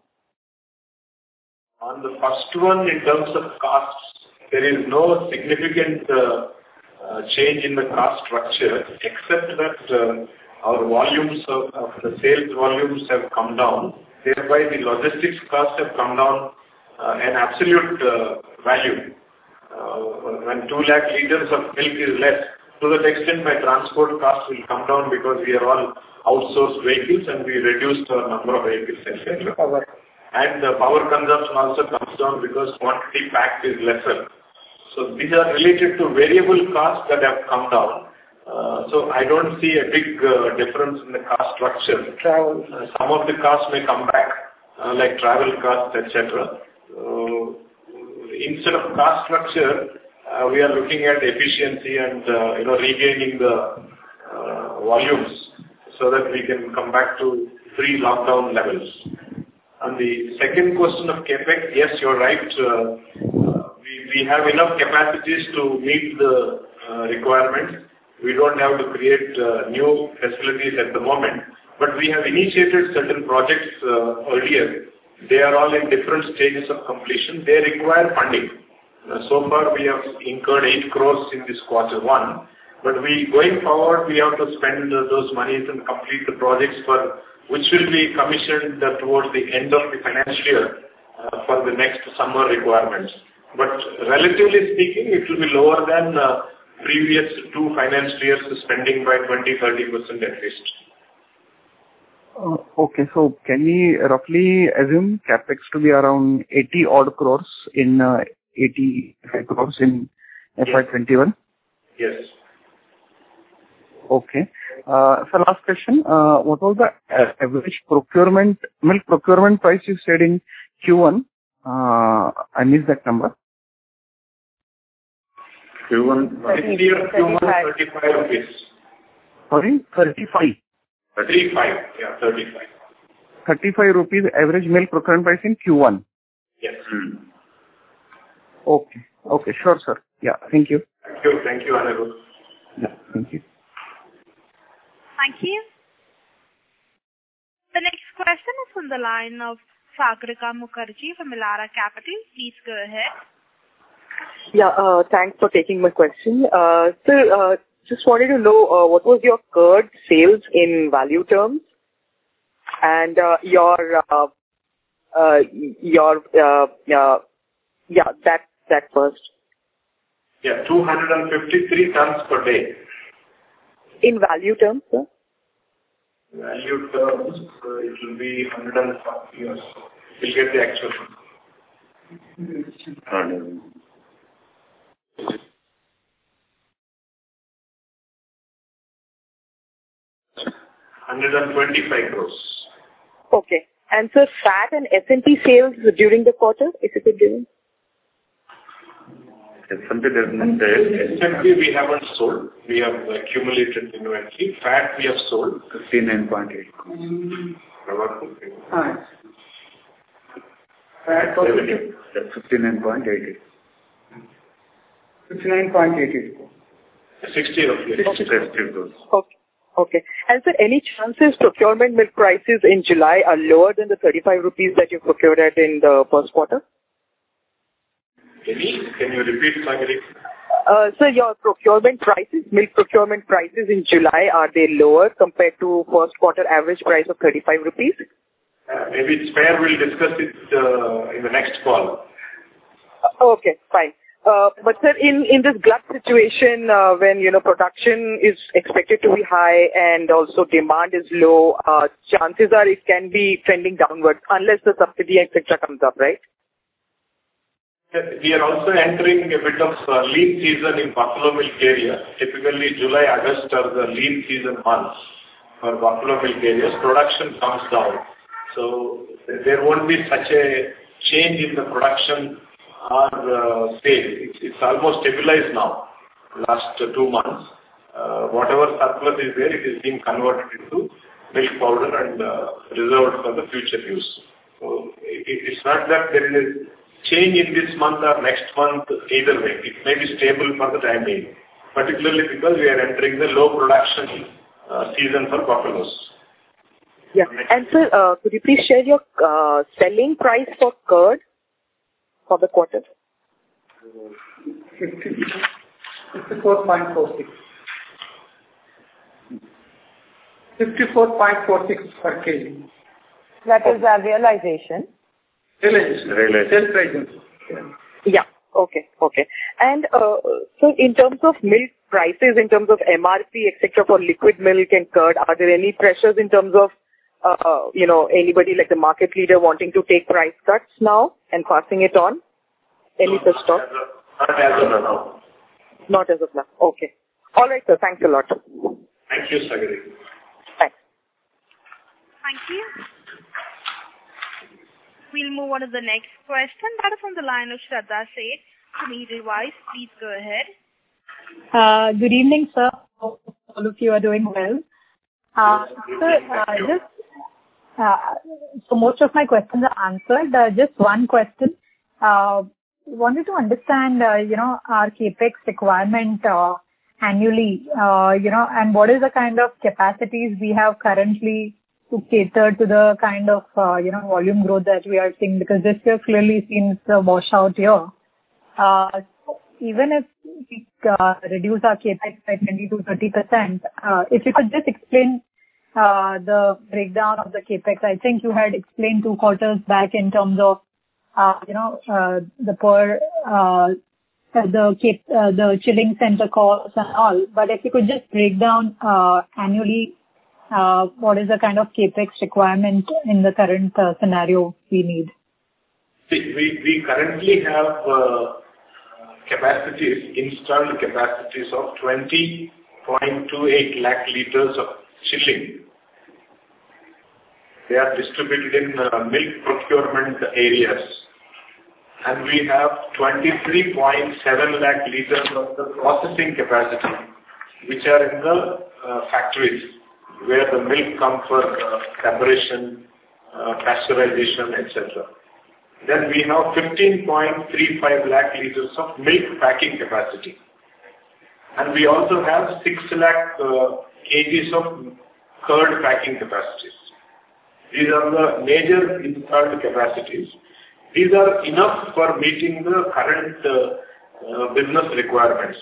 On the first one, in terms of costs, there is no significant uh, uh, change in the cost structure, except that uh, our volumes of, of the sales volumes have come down. Thereby, the logistics costs have come down uh, an absolute uh, value. Uh, when two lakh liters of milk is less, to that extent, my transport costs will come down because we are all outsourced vehicles and we reduced our number of vehicles, et cetera. And the power consumption also comes down because quantity packed is lesser. So these are related to variable costs that have come down. Uh, so I don't see a big uh, difference in the cost structure. Travel. Uh, some of the costs may come back, uh, like travel costs, et cetera. Uh, instead of cost structure, uh, we are looking at efficiency and uh, you know regaining the uh, volumes so that we can come back to pre-lockdown levels. On the second question of capex, yes, you're right. Uh, uh, we, we have enough capacities to meet the uh, requirements. We don't have to create uh, new facilities at the moment, but we have initiated certain projects uh, earlier. They are all in different stages of completion. They require funding. Uh, so far, we have incurred eight crores in this quarter one, but we going forward, we have to spend uh, those monies and complete the projects for which will be commissioned uh, towards the end of the financial year uh, for the next summer requirements. But relatively speaking, it will be lower than uh, previous two financial years spending by twenty to thirty percent at least. Uh, okay, so can we roughly assume capex to be around eighty odd crores in uh, eighty-five crores in F Y twenty-one? Yes. Okay. Uh, so last question, uh, what was the average procurement, milk procurement price you said in Q one? Uh, I missed that number. Q one, this year Q one, thirty-five rupees. Sorry, thirty-five. thirty-five, yeah, thirty-five. thirty-five rupees average milk procurement price in Q one. Yes. Hmm. Okay. Okay, sure, sir. Yeah, thank you. Thank you, thank you, Anirudh. Yeah, thank you. Thank you. The next question is from the line of Sagrika Mukherjee from Elara Capital. Please go ahead. Yeah, uh, thanks for taking my question. Uh, sir, uh, just wanted to know uh, what was your curd sales in value terms, and uh, your uh, uh, your uh, uh, yeah that that first. Yeah, two hundred fifty-three tons per day. In value terms, sir? Value terms, uh, it will be one hundred forty years. We'll get the actual. one hundred twenty-five crores. Okay. And sir, fat and S and P sales during the quarter, if you could give me? S and P S and P we haven't sold. We have accumulated inventory. Fat we have sold. fifty-nine point eight. Fat revenue. That's fifty-nine point eight eight. fifty-nine point eight eight. sixty roughly. Okay. Okay. And sir, any chances procurement milk prices in July are lower than the thirty-five rupees that you procured at in the first quarter? Any? Can you repeat, Sagri? Uh, sir, your procurement prices, milk procurement prices in July, are they lower compared to first quarter average price of thirty-five rupees? Uh, maybe it's fair, we'll discuss it uh, in the next call. Uh, okay, fine. Uh, but sir, in, in this glut situation, uh, when, you know, production is expected to be high and also demand is low, uh, chances are it can be trending downwards unless the subsidy, et cetera comes up, right? We are also entering a bit of uh, lean season in buffalo milk area. Typically, July, August are the lean season months for buffalo milk areas. Production comes down. So there won't be such a change in the production or uh, sale. It's, it's almost stabilized now, last uh, two months. Uh, whatever surplus is there, it is being converted into milk powder and uh, reserved for the future use. So it, it's not that there is a change in this month or next month either way. It may be stable for the time being, particularly because we are entering the low production uh, season for buffaloes. Yeah. And sir, uh, could you please share your uh, selling price for curd for the quarter? fifty-four point four six. fifty-four point four six per kg. That is our realization. Realization. Realization. Yeah. Okay. Okay. And uh, so in terms of milk prices, in terms of M R P, et cetera, for liquid milk and curd, are there any pressures in terms of, uh, you know, anybody like the market leader wanting to take price cuts now and passing it on? Any such talk? Not as of now. Not as of now. Okay. All right, sir. Thanks a lot. Thank you, Sagari. Thanks. Thank you. We'll move on to the next question. That is on the line of Shraddha Seth from Edelweiss. Please go ahead. Uh, good evening, sir. Hope all of you are doing well. Uh, sir, uh, just uh, so most of my questions are answered. Uh, just one question. Uh, wanted to understand, uh, you know, our capex requirement uh, annually. Uh, you know, and what is the kind of capacities we have currently to cater to the kind of, uh, you know, volume growth that we are seeing, because this year clearly seems a washout year. Uh, even if we uh, reduce our capex by twenty to thirty percent, uh, if you could just explain uh, the breakdown of the capex. I think you had explained two quarters back in terms of, uh, you know, uh, the per, uh, the cap, uh, the chilling center costs and all. But if you could just break down uh, annually, Uh, what is the kind of capex requirement in the current uh, scenario we need? We, we, we currently have uh, capacities, installed capacities of twenty point two eight lakh liters of chilling. They are distributed in uh, milk procurement areas. And we have twenty-three point seven lakh liters of the processing capacity, which are in the uh, factories, where the milk comes for uh, separation, uh, pasteurization, et cetera. Then we have fifteen point three five lakh liters of milk packing capacity. And we also have six lakh uh, kgs of curd packing capacities. These are the major installed capacities. These are enough for meeting the current uh, uh, business requirements.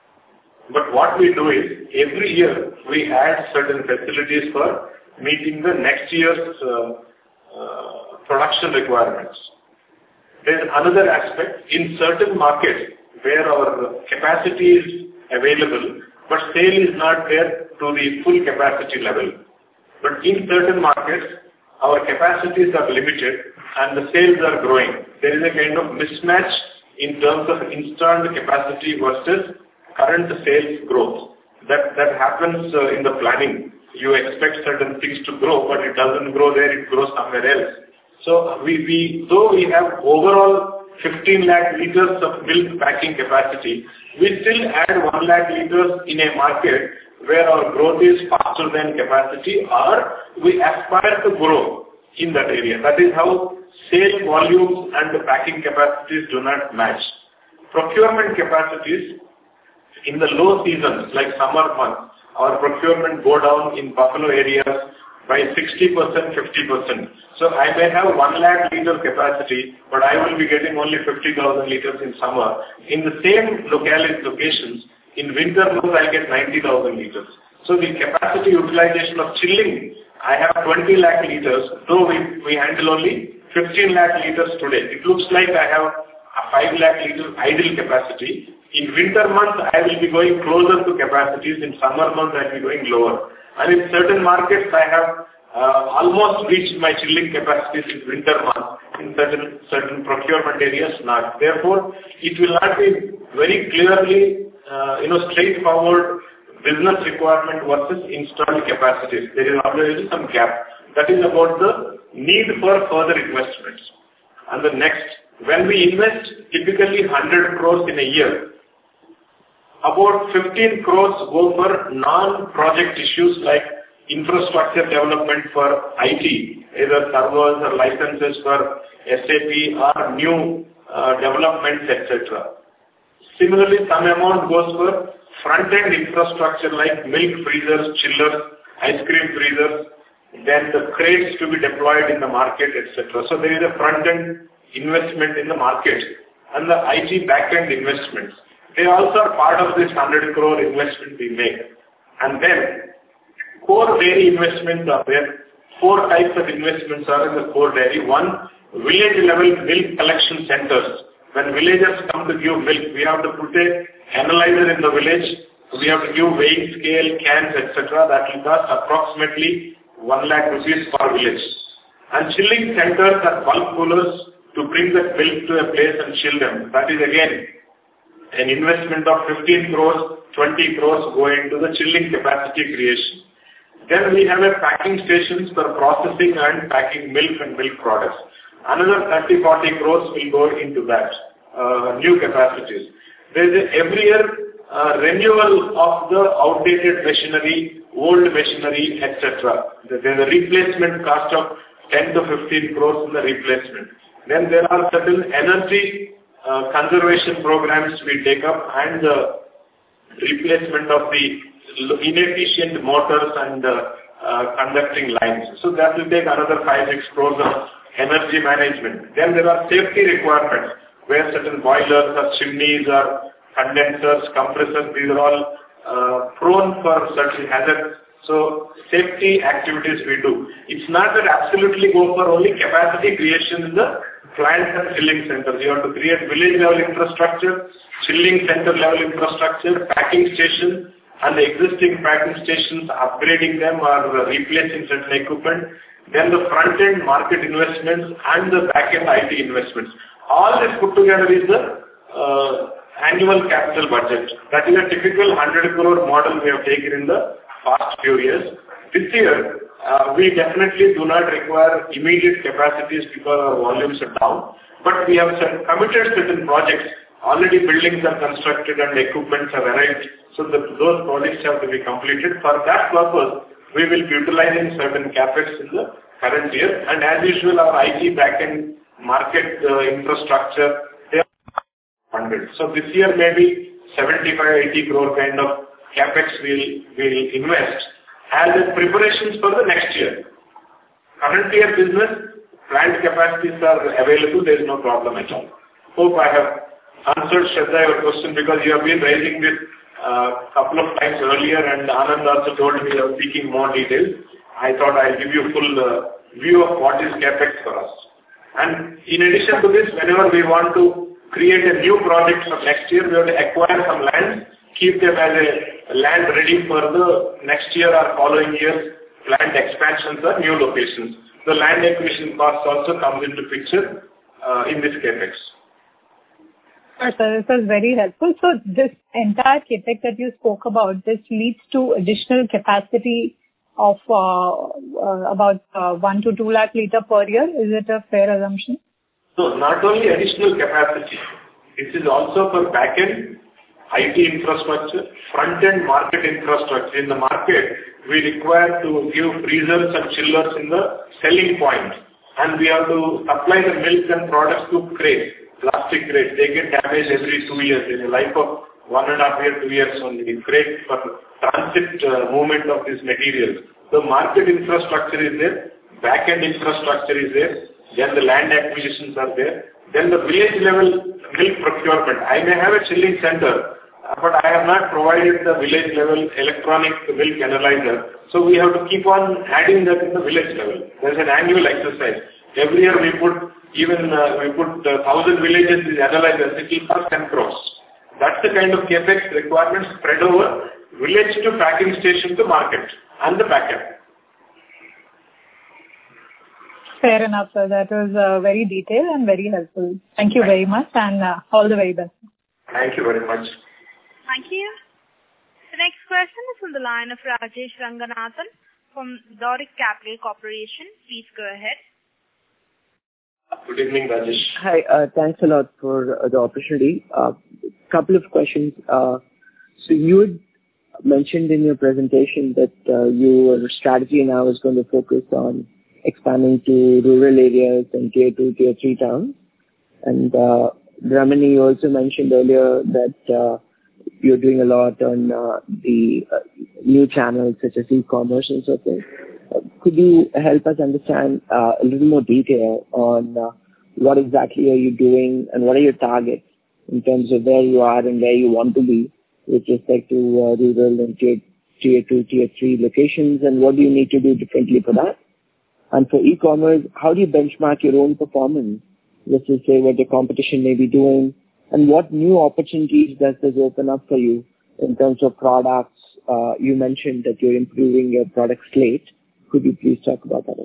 But what we do is, every year we add certain facilities for meeting the next year's uh, uh, production requirements. There is another aspect. In certain markets where our capacity is available, but sale is not there to the full capacity level. But in certain markets, our capacities are limited and the sales are growing. There is a kind of mismatch in terms of installed capacity versus current sales growth. That that happens uh, in the planning. You expect certain things to grow, but it doesn't grow there, it grows somewhere else. So we, we though we have overall fifteen lakh liters of milk packing capacity, we still add one lakh liters in a market where our growth is faster than capacity, or we aspire to grow in that area. That is how sale volumes and the packing capacities do not match. Procurement capacities in the low seasons, like summer months, our procurement go down in buffalo areas by sixty percent, fifty percent. So I may have one lakh liter capacity, but I will be getting only fifty thousand liters in summer. In the same locality locations, in winter months I'll get ninety thousand liters. So the capacity utilization of chilling, I have twenty lakh liters, though we, we handle only fifteen lakh liters today. It looks like I have five lakh liters idle capacity. In winter months, I will be going closer to capacities. In summer months, I will be going lower. And in certain markets, I have uh, almost reached my chilling capacities in winter months. In certain certain procurement areas, not. Therefore, it will not be very clearly, uh, you know, straightforward business requirement versus installed capacities. There is always some gap. That is about the need for further investments. And the next, when we invest typically one hundred crores in a year, about fifteen crores go for non-project issues like infrastructure development for I T, either servers or licenses for S A P or new uh, developments, et cetera. Similarly, some amount goes for front-end infrastructure like milk freezers, chillers, ice cream freezers, then the crates to be deployed in the market, et cetera. So there is a front-end investment in the market and the I T back-end investments. They also are part of this one hundred crore investment we make. And then core dairy investments are there. Four types of investments are in the core dairy. One, village level milk collection centers. When villagers come to give milk, we have to put a analyzer in the village. We have to give weighing scale, cans, et cetera. That will cost approximately one lakh rupees per village. And chilling centers are bulk coolers to bring the milk to a place and chill them. That is again an investment of fifteen crores, twenty crores going to the chilling capacity creation. Then we have a packing stations for processing and packing milk and milk products. Another thirty, forty crores will go into that, uh, new capacities. There is a, every year uh, renewal of the outdated machinery, old machinery, et cetera. There is a replacement cost of ten to fifteen crores in the replacement. Then there are certain energy uh, conservation programs we take up and the replacement of the inefficient motors and uh, uh, conducting lines. So that will take another five, six crores of energy management. Then there are safety requirements where certain boilers or chimneys or condensers, compressors, these are all uh, prone for certain hazards. So safety activities we do. It's not that absolutely go for only capacity creation in the plants and chilling centers. You have to create village level infrastructure, chilling center level infrastructure, packing station, and the existing packing stations, upgrading them or replacing certain equipment. Then the front-end market investments and the back-end I T investments. All this put together is the uh, annual capital budget. That is a typical one hundred crore model we have taken in the past few years. This year, uh, we definitely do not require immediate capacities because our volumes are down, but we have some committed certain projects. Already buildings are constructed and equipment have arrived, so the, those projects have to be completed. For that purpose, we will be utilizing certain capex in the current year, and as usual, our I T backend market uh, infrastructure, they are funded. So this year maybe seventy-five, eighty crore kind of capex will will invest as a preparations for the next year. Current year business, plant capacities are available, there is no problem at all. Hope I have answered, Shraddha, your question, because you have been raising this a uh, couple of times earlier, and Anand also told me you are seeking more details. I thought I'll give you full uh, view of what is capex for us. And in addition to this, whenever we want to create a new project for next year, we have to acquire some land, keep them as a land ready for the next year or following year's plant expansions or new locations. The land acquisition cost also comes into picture uh, in this capex. Sir, this was very helpful. So this entire capex that you spoke about, this leads to additional capacity of uh, uh, about uh, one to two lakh litre per year. Is it a fair assumption? So not only additional capacity, this is also for back-end I T infrastructure, front-end market infrastructure. In the market, we require to give freezers and chillers in the selling point, and we have to supply the milk and products to crates. Plastic crates, they get damaged every two years in a life of one and a half year, two years only. Crate for transit uh, movement of these materials. The market infrastructure is there, back-end infrastructure is there, then the land acquisitions are there, then the village level milk procurement. I may have a chilling center, but I have not provided the village level electronic milk analyzer. So we have to keep on adding that in the village level. There's an annual exercise. Every year we put even uh, we put uh, one thousand villages in analyzers, it will cost ten crores. That's the kind of capex requirements spread over village to packing station to market and the backend. Fair enough, sir. That was uh, very detailed and very helpful. Thank you very much, and uh, all the very best. Thank you very much. Thank you. The next question is from the line of Rajesh Ranganathan from Doric Capital Corporation. Please go ahead. Good evening, Rajesh. Hi, uh, thanks a lot for uh, the opportunity. Uh, couple of questions. Uh, so you had mentioned in your presentation that uh, your strategy now is going to focus on expanding to rural areas and tier two, tier three towns. And uh, Ramani, you also mentioned earlier that uh, you're doing a lot on uh, the uh, new channels such as e-commerce and so forth. Uh, could you help us understand uh, a little more detail on uh, what exactly are you doing and what are your targets in terms of where you are and where you want to be with respect to uh, rural and tier, tier two, tier three locations, and what do you need to do differently for that? And for e-commerce, how do you benchmark your own performance versus say what the competition may be doing, and what new opportunities does this open up for you in terms of products? Uh, you mentioned that you're improving your product slate. Could you please talk about that as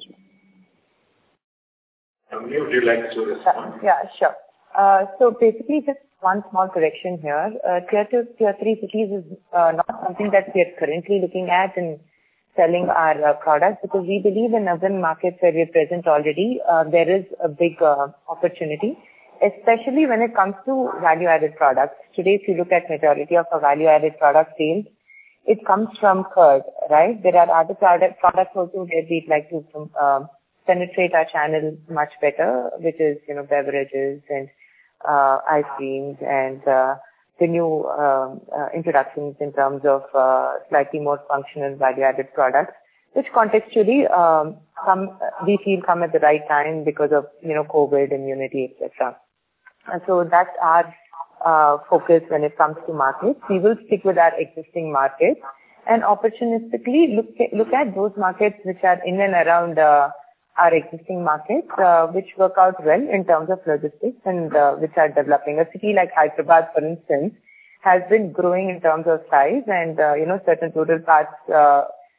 well? Um, would you like to respond? Yeah, sure. Uh, so basically, just one small correction here. Uh, tier two, tier three cities is uh, not something that we are currently looking at in selling our uh, products, because we believe in urban markets where we are present already, uh, there is a big uh, opportunity, especially when it comes to value-added products. Today, if you look at majority of our value-added product sales, it comes from curd, right? There are other product, products also where we'd like to uh, penetrate our channel much better, which is, you know, beverages and uh, ice creams and uh, the new uh, uh, introductions in terms of uh, slightly more functional value-added products, which contextually um, come, we feel come at the right time because of, you know, COVID, immunity, et cetera. And so that's our uh, focus when it comes to markets. We will stick with our existing markets and opportunistically look at, look at those markets which are in and around uh, our existing markets, uh, which work out well in terms of logistics and uh, which are developing. A city like Hyderabad, for instance, has been growing in terms of size, and uh, you know, certain rural parts uh,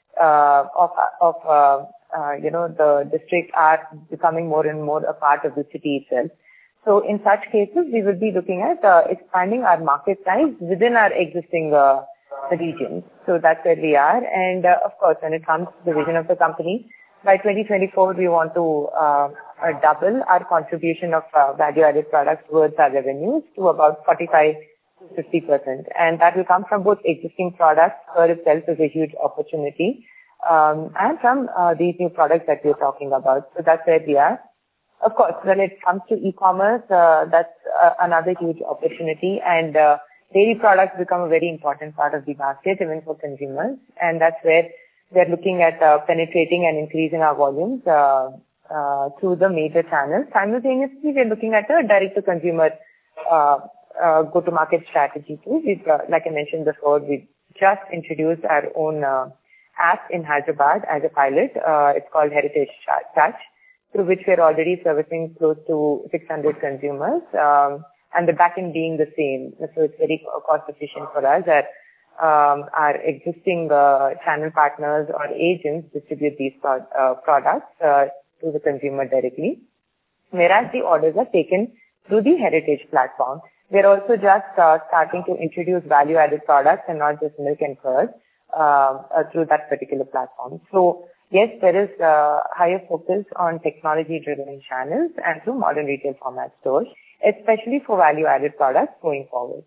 uh, of of uh, uh, you know, the district are becoming more and more a part of the city itself. So in such cases, we will be looking at uh, expanding our market size within our existing uh, regions. So that's where we are. And uh, of course, when it comes to the vision of the company, by twenty twenty-four, we want to uh, uh, double our contribution of uh, value-added products towards our revenues to about forty-five to fifty percent. And that will come from both existing products, for itself is a huge opportunity, um, and from uh, these new products that we're talking about. So that's where we are. Of course, when it comes to e-commerce, uh, that's uh, another huge opportunity, and uh, dairy products become a very important part of the basket even for consumers, and that's where we're looking at uh, penetrating and increasing our volumes uh, uh, through the major channels. Simultaneously, we're looking at a direct-to-consumer uh, uh, go-to-market strategy too. We've, uh, like I mentioned before, we've just introduced our own uh, app in Hyderabad as a pilot. Uh, it's called Heritage Touch, through which we're already servicing close to six hundred consumers, um, and the backend being the same. So it's very cost efficient for us that um, our existing uh, channel partners or agents distribute these pro- uh, products uh, to the consumer directly, whereas the orders are taken through the Heritage platform. We're also just uh, starting to introduce value-added products and not just milk and curd uh, uh, through that particular platform. So yes, there is uh, higher focus on technology-driven channels and through modern retail format stores, especially for value-added products going forward.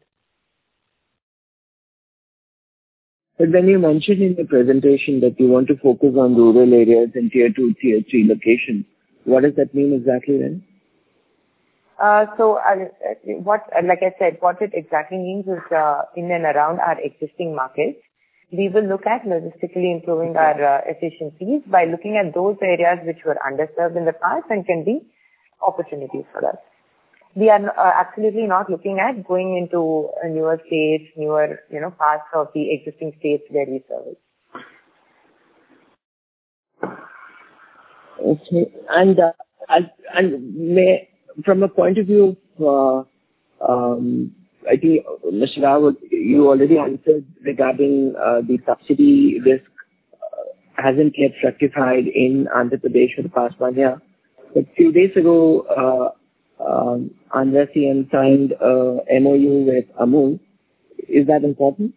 But when you mentioned in the presentation that you want to focus on rural areas and tier two, tier three locations, what does that mean exactly then? Uh, so, uh, what, like I said, what it exactly means is uh, in and around our existing markets, we will look at logistically improving our uh, efficiencies by looking at those areas which were underserved in the past and can be opportunities for us. We are uh, absolutely not looking at going into uh, newer states, newer, you know, parts of the existing states where we service. Okay. And uh, I- and may, from a point of view of, uh, um, I think, uh, Mister Rao, you already answered regarding uh, the subsidy risk uh, hasn't yet rectified in Andhra Pradesh for the past one year. But a few days ago, uh, um, Andhra C M signed a M O U with Amul. Is that important?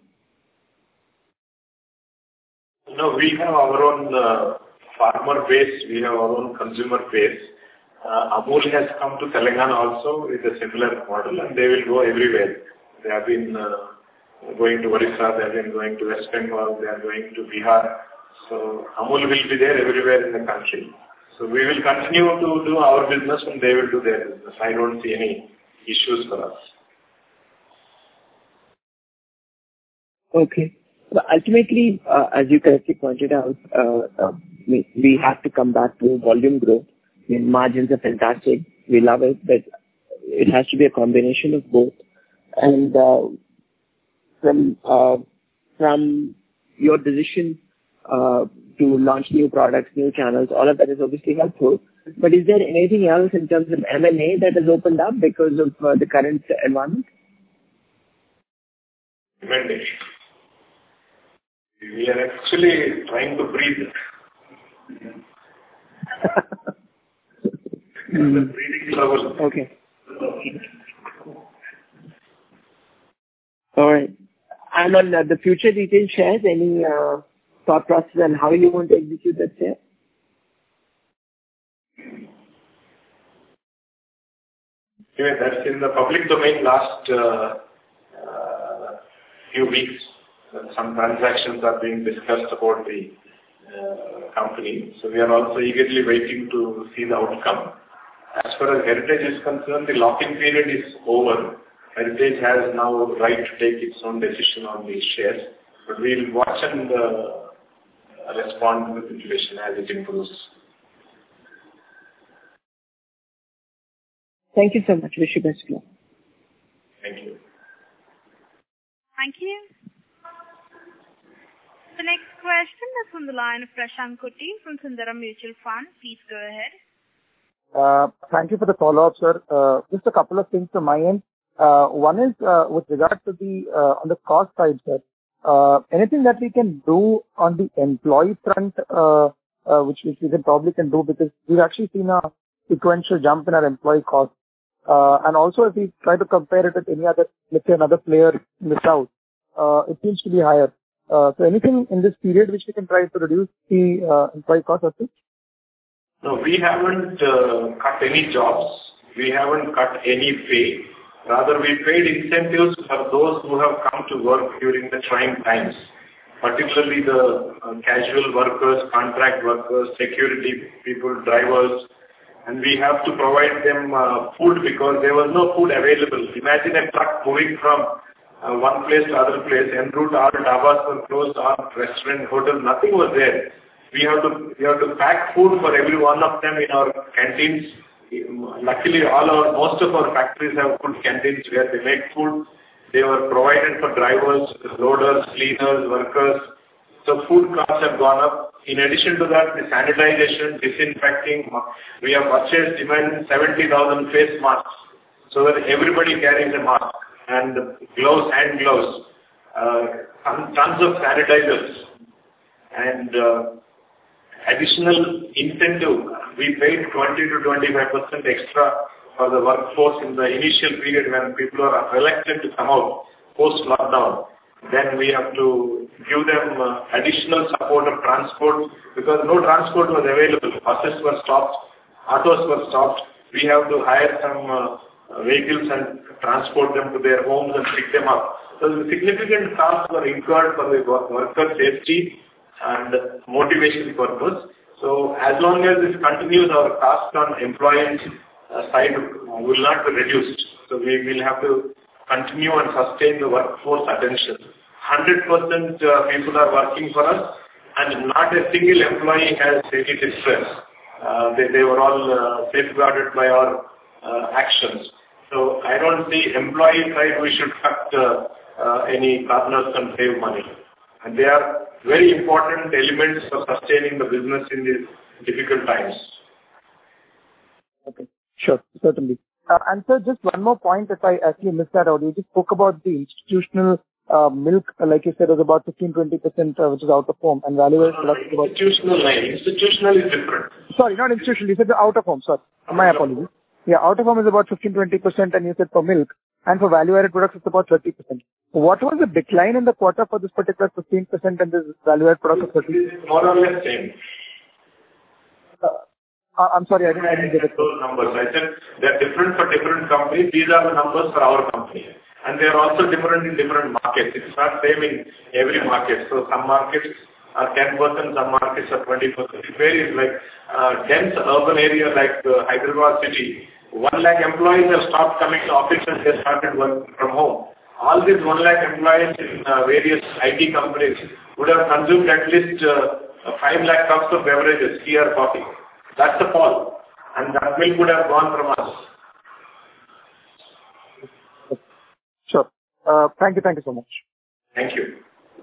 No, we have our own uh, farmer base, we have our own consumer base. Uh, Amul has come to Telangana also with a similar model, and they will go everywhere. They have been uh, going to Orissa, they have been going to West Bengal, they are going to Bihar. So Amul will be there everywhere in the country. So we will continue to do our business and they will do their business. I don't see any issues for us. Okay. But ultimately, uh, as you correctly pointed out, uh, uh, we, we have to come back to volume growth. I mean, margins are fantastic. We love it, but it has to be a combination of both. And uh, from uh, from your decision uh, to launch new products, new channels, all of that is obviously helpful. But is there anything else in terms of M and A that has opened up because of uh, the current environment? M and A. We are actually trying to breathe. Mm. Breathing level. Okay. All right. And on uh, the future retail shares, any uh, thought process on how you want to execute that share? Anyway, that's in the public domain last uh, uh, few weeks. Some transactions are being discussed about the uh, company. So we are also eagerly waiting to see the outcome. As far as Heritage is concerned, the lock-in period is over. Heritage has now the right to take its own decision on the shares. But we will watch and uh, respond to the situation as it improves. Thank you so much. Wish you best of luck. Thank you. Thank you. The next question is from the line of Prashant Kutty from Sundaram Mutual Fund. Please go ahead. Uh, Thank you for the follow-up, sir. Uh, Just a couple of things from my end. Uh, One is uh, with regard to the uh, on the cost side, sir. Uh, Anything that we can do on the employee front, uh, uh, which which we can probably can do, because we've actually seen a sequential jump in our employee cost. Uh, And also, if we try to compare it with any other, let's say, another player in the south, uh, it seems to be higher. Uh, So anything in this period which we can try to reduce the uh, employee cost, I think? No, we haven't uh, cut any jobs. We haven't cut any pay. Rather, we paid incentives for those who have come to work during the trying times, particularly the uh, casual workers, contract workers, security people, drivers. And we have to provide them uh, food because there was no food available. Imagine a truck moving from uh, one place to other place. En route, all dhabas were closed, all restaurant, hotels, nothing was there. We have to we have to pack food for every one of them in our canteens. Luckily, all our most of our factories have food canteens where they make food. They were provided for drivers, loaders, cleaners, workers. So food costs have gone up. In addition to that, the sanitization, disinfecting, we have purchased even seventy thousand face masks so that everybody carries a mask, and gloves, hand gloves, uh, tons of sanitizers, and uh, additional incentive. We paid twenty to twenty-five percent extra for the workforce in the initial period when people are reluctant to come out post-lockdown. Then we have to give them uh, additional support of transport because no transport was available. Buses were stopped, autos were stopped. We have to hire some uh, vehicles and transport them to their homes and pick them up. So the significant costs were incurred for the worker safety and motivation purpose. So as long as this continues, our cost on employees uh, side will not be reduced. So we will have to continue and sustain the workforce attention. one hundred percent uh, people are working for us and not a single employee has any distress. Uh, they, they were all uh, safeguarded by our uh, actions. So I don't see employee side we should cut uh, uh, any corners and save money. And they are very important elements for sustaining the business in these difficult times. Okay. Sure. Certainly. Uh, and sir, just one more point, if I actually missed that out. You just spoke about the institutional uh, milk, uh, like you said, was about fifteen to twenty percent, uh, which is out of home, and value-added products about... Institutional line. Institutional is different. Sorry, not institutional. You said the out of home. Sorry. My apologies. Yeah, out of home is about fifteen to twenty percent, and you said for milk. And for value-added products, it's about thirty percent. What was the decline in the quarter for this particular fifteen percent and this value-added product of thirty percent? More or less same. Uh, I'm sorry, I didn't, I didn't get it. Those numbers. I said they're different for different companies. These are the numbers for our company. And they are also different in different markets. It's not same in every market. So some markets are ten percent, some markets are twenty percent. It varies. Like uh, dense urban area like uh, Hyderabad city, one lakh employees have stopped coming to office and they started working from home. All these one lakh employees in uh, various I T companies would have consumed at least uh, five lakh cups of beverages, tea or coffee. That's the fall. And that milk would have gone from us. Sure. Uh, thank you. Thank you so much. Thank you.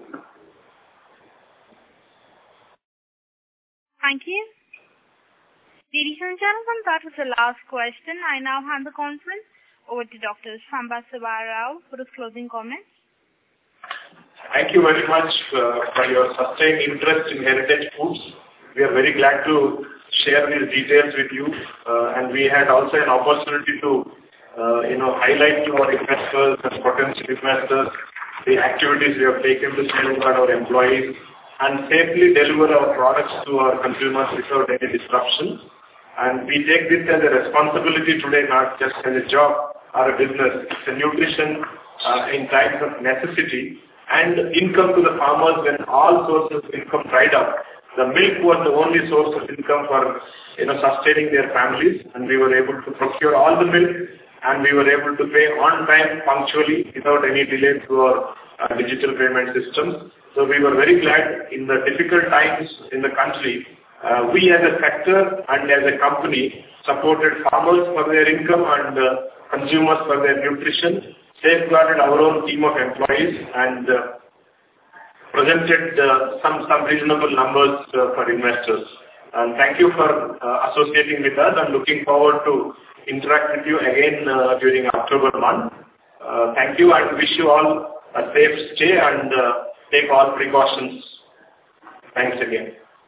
Thank you. Ladies and gentlemen, that was the last question. I now hand the conference over to Doctor Samba Siva Rao for his closing comments. Thank you very much uh, for your sustained interest in Heritage Foods. We are very glad to share these details with you, uh, and we had also an opportunity to, uh, you know, highlight to our investors and potential investors the activities we have taken to safeguard our employees and safely deliver our products to our consumers without any disruption. And we take this as a responsibility today, not just as a job or a business. It's a nutrition uh, in times of necessity and income to the farmers when all sources of income dried up. The milk was the only source of income for, you know, sustaining their families, and we were able to procure all the milk, and we were able to pay on time punctually without any delay through our uh, digital payment systems. So we were very glad in the difficult times in the country. Uh, we as a sector and as a company supported farmers for their income and uh, consumers for their nutrition, safeguarded our own team of employees, and uh, presented uh, some, some reasonable numbers uh, for investors. And thank you for uh, associating with us and looking forward to interact with you again uh, during October month. Uh, thank you and wish you all a safe stay and uh, take all precautions. Thanks again.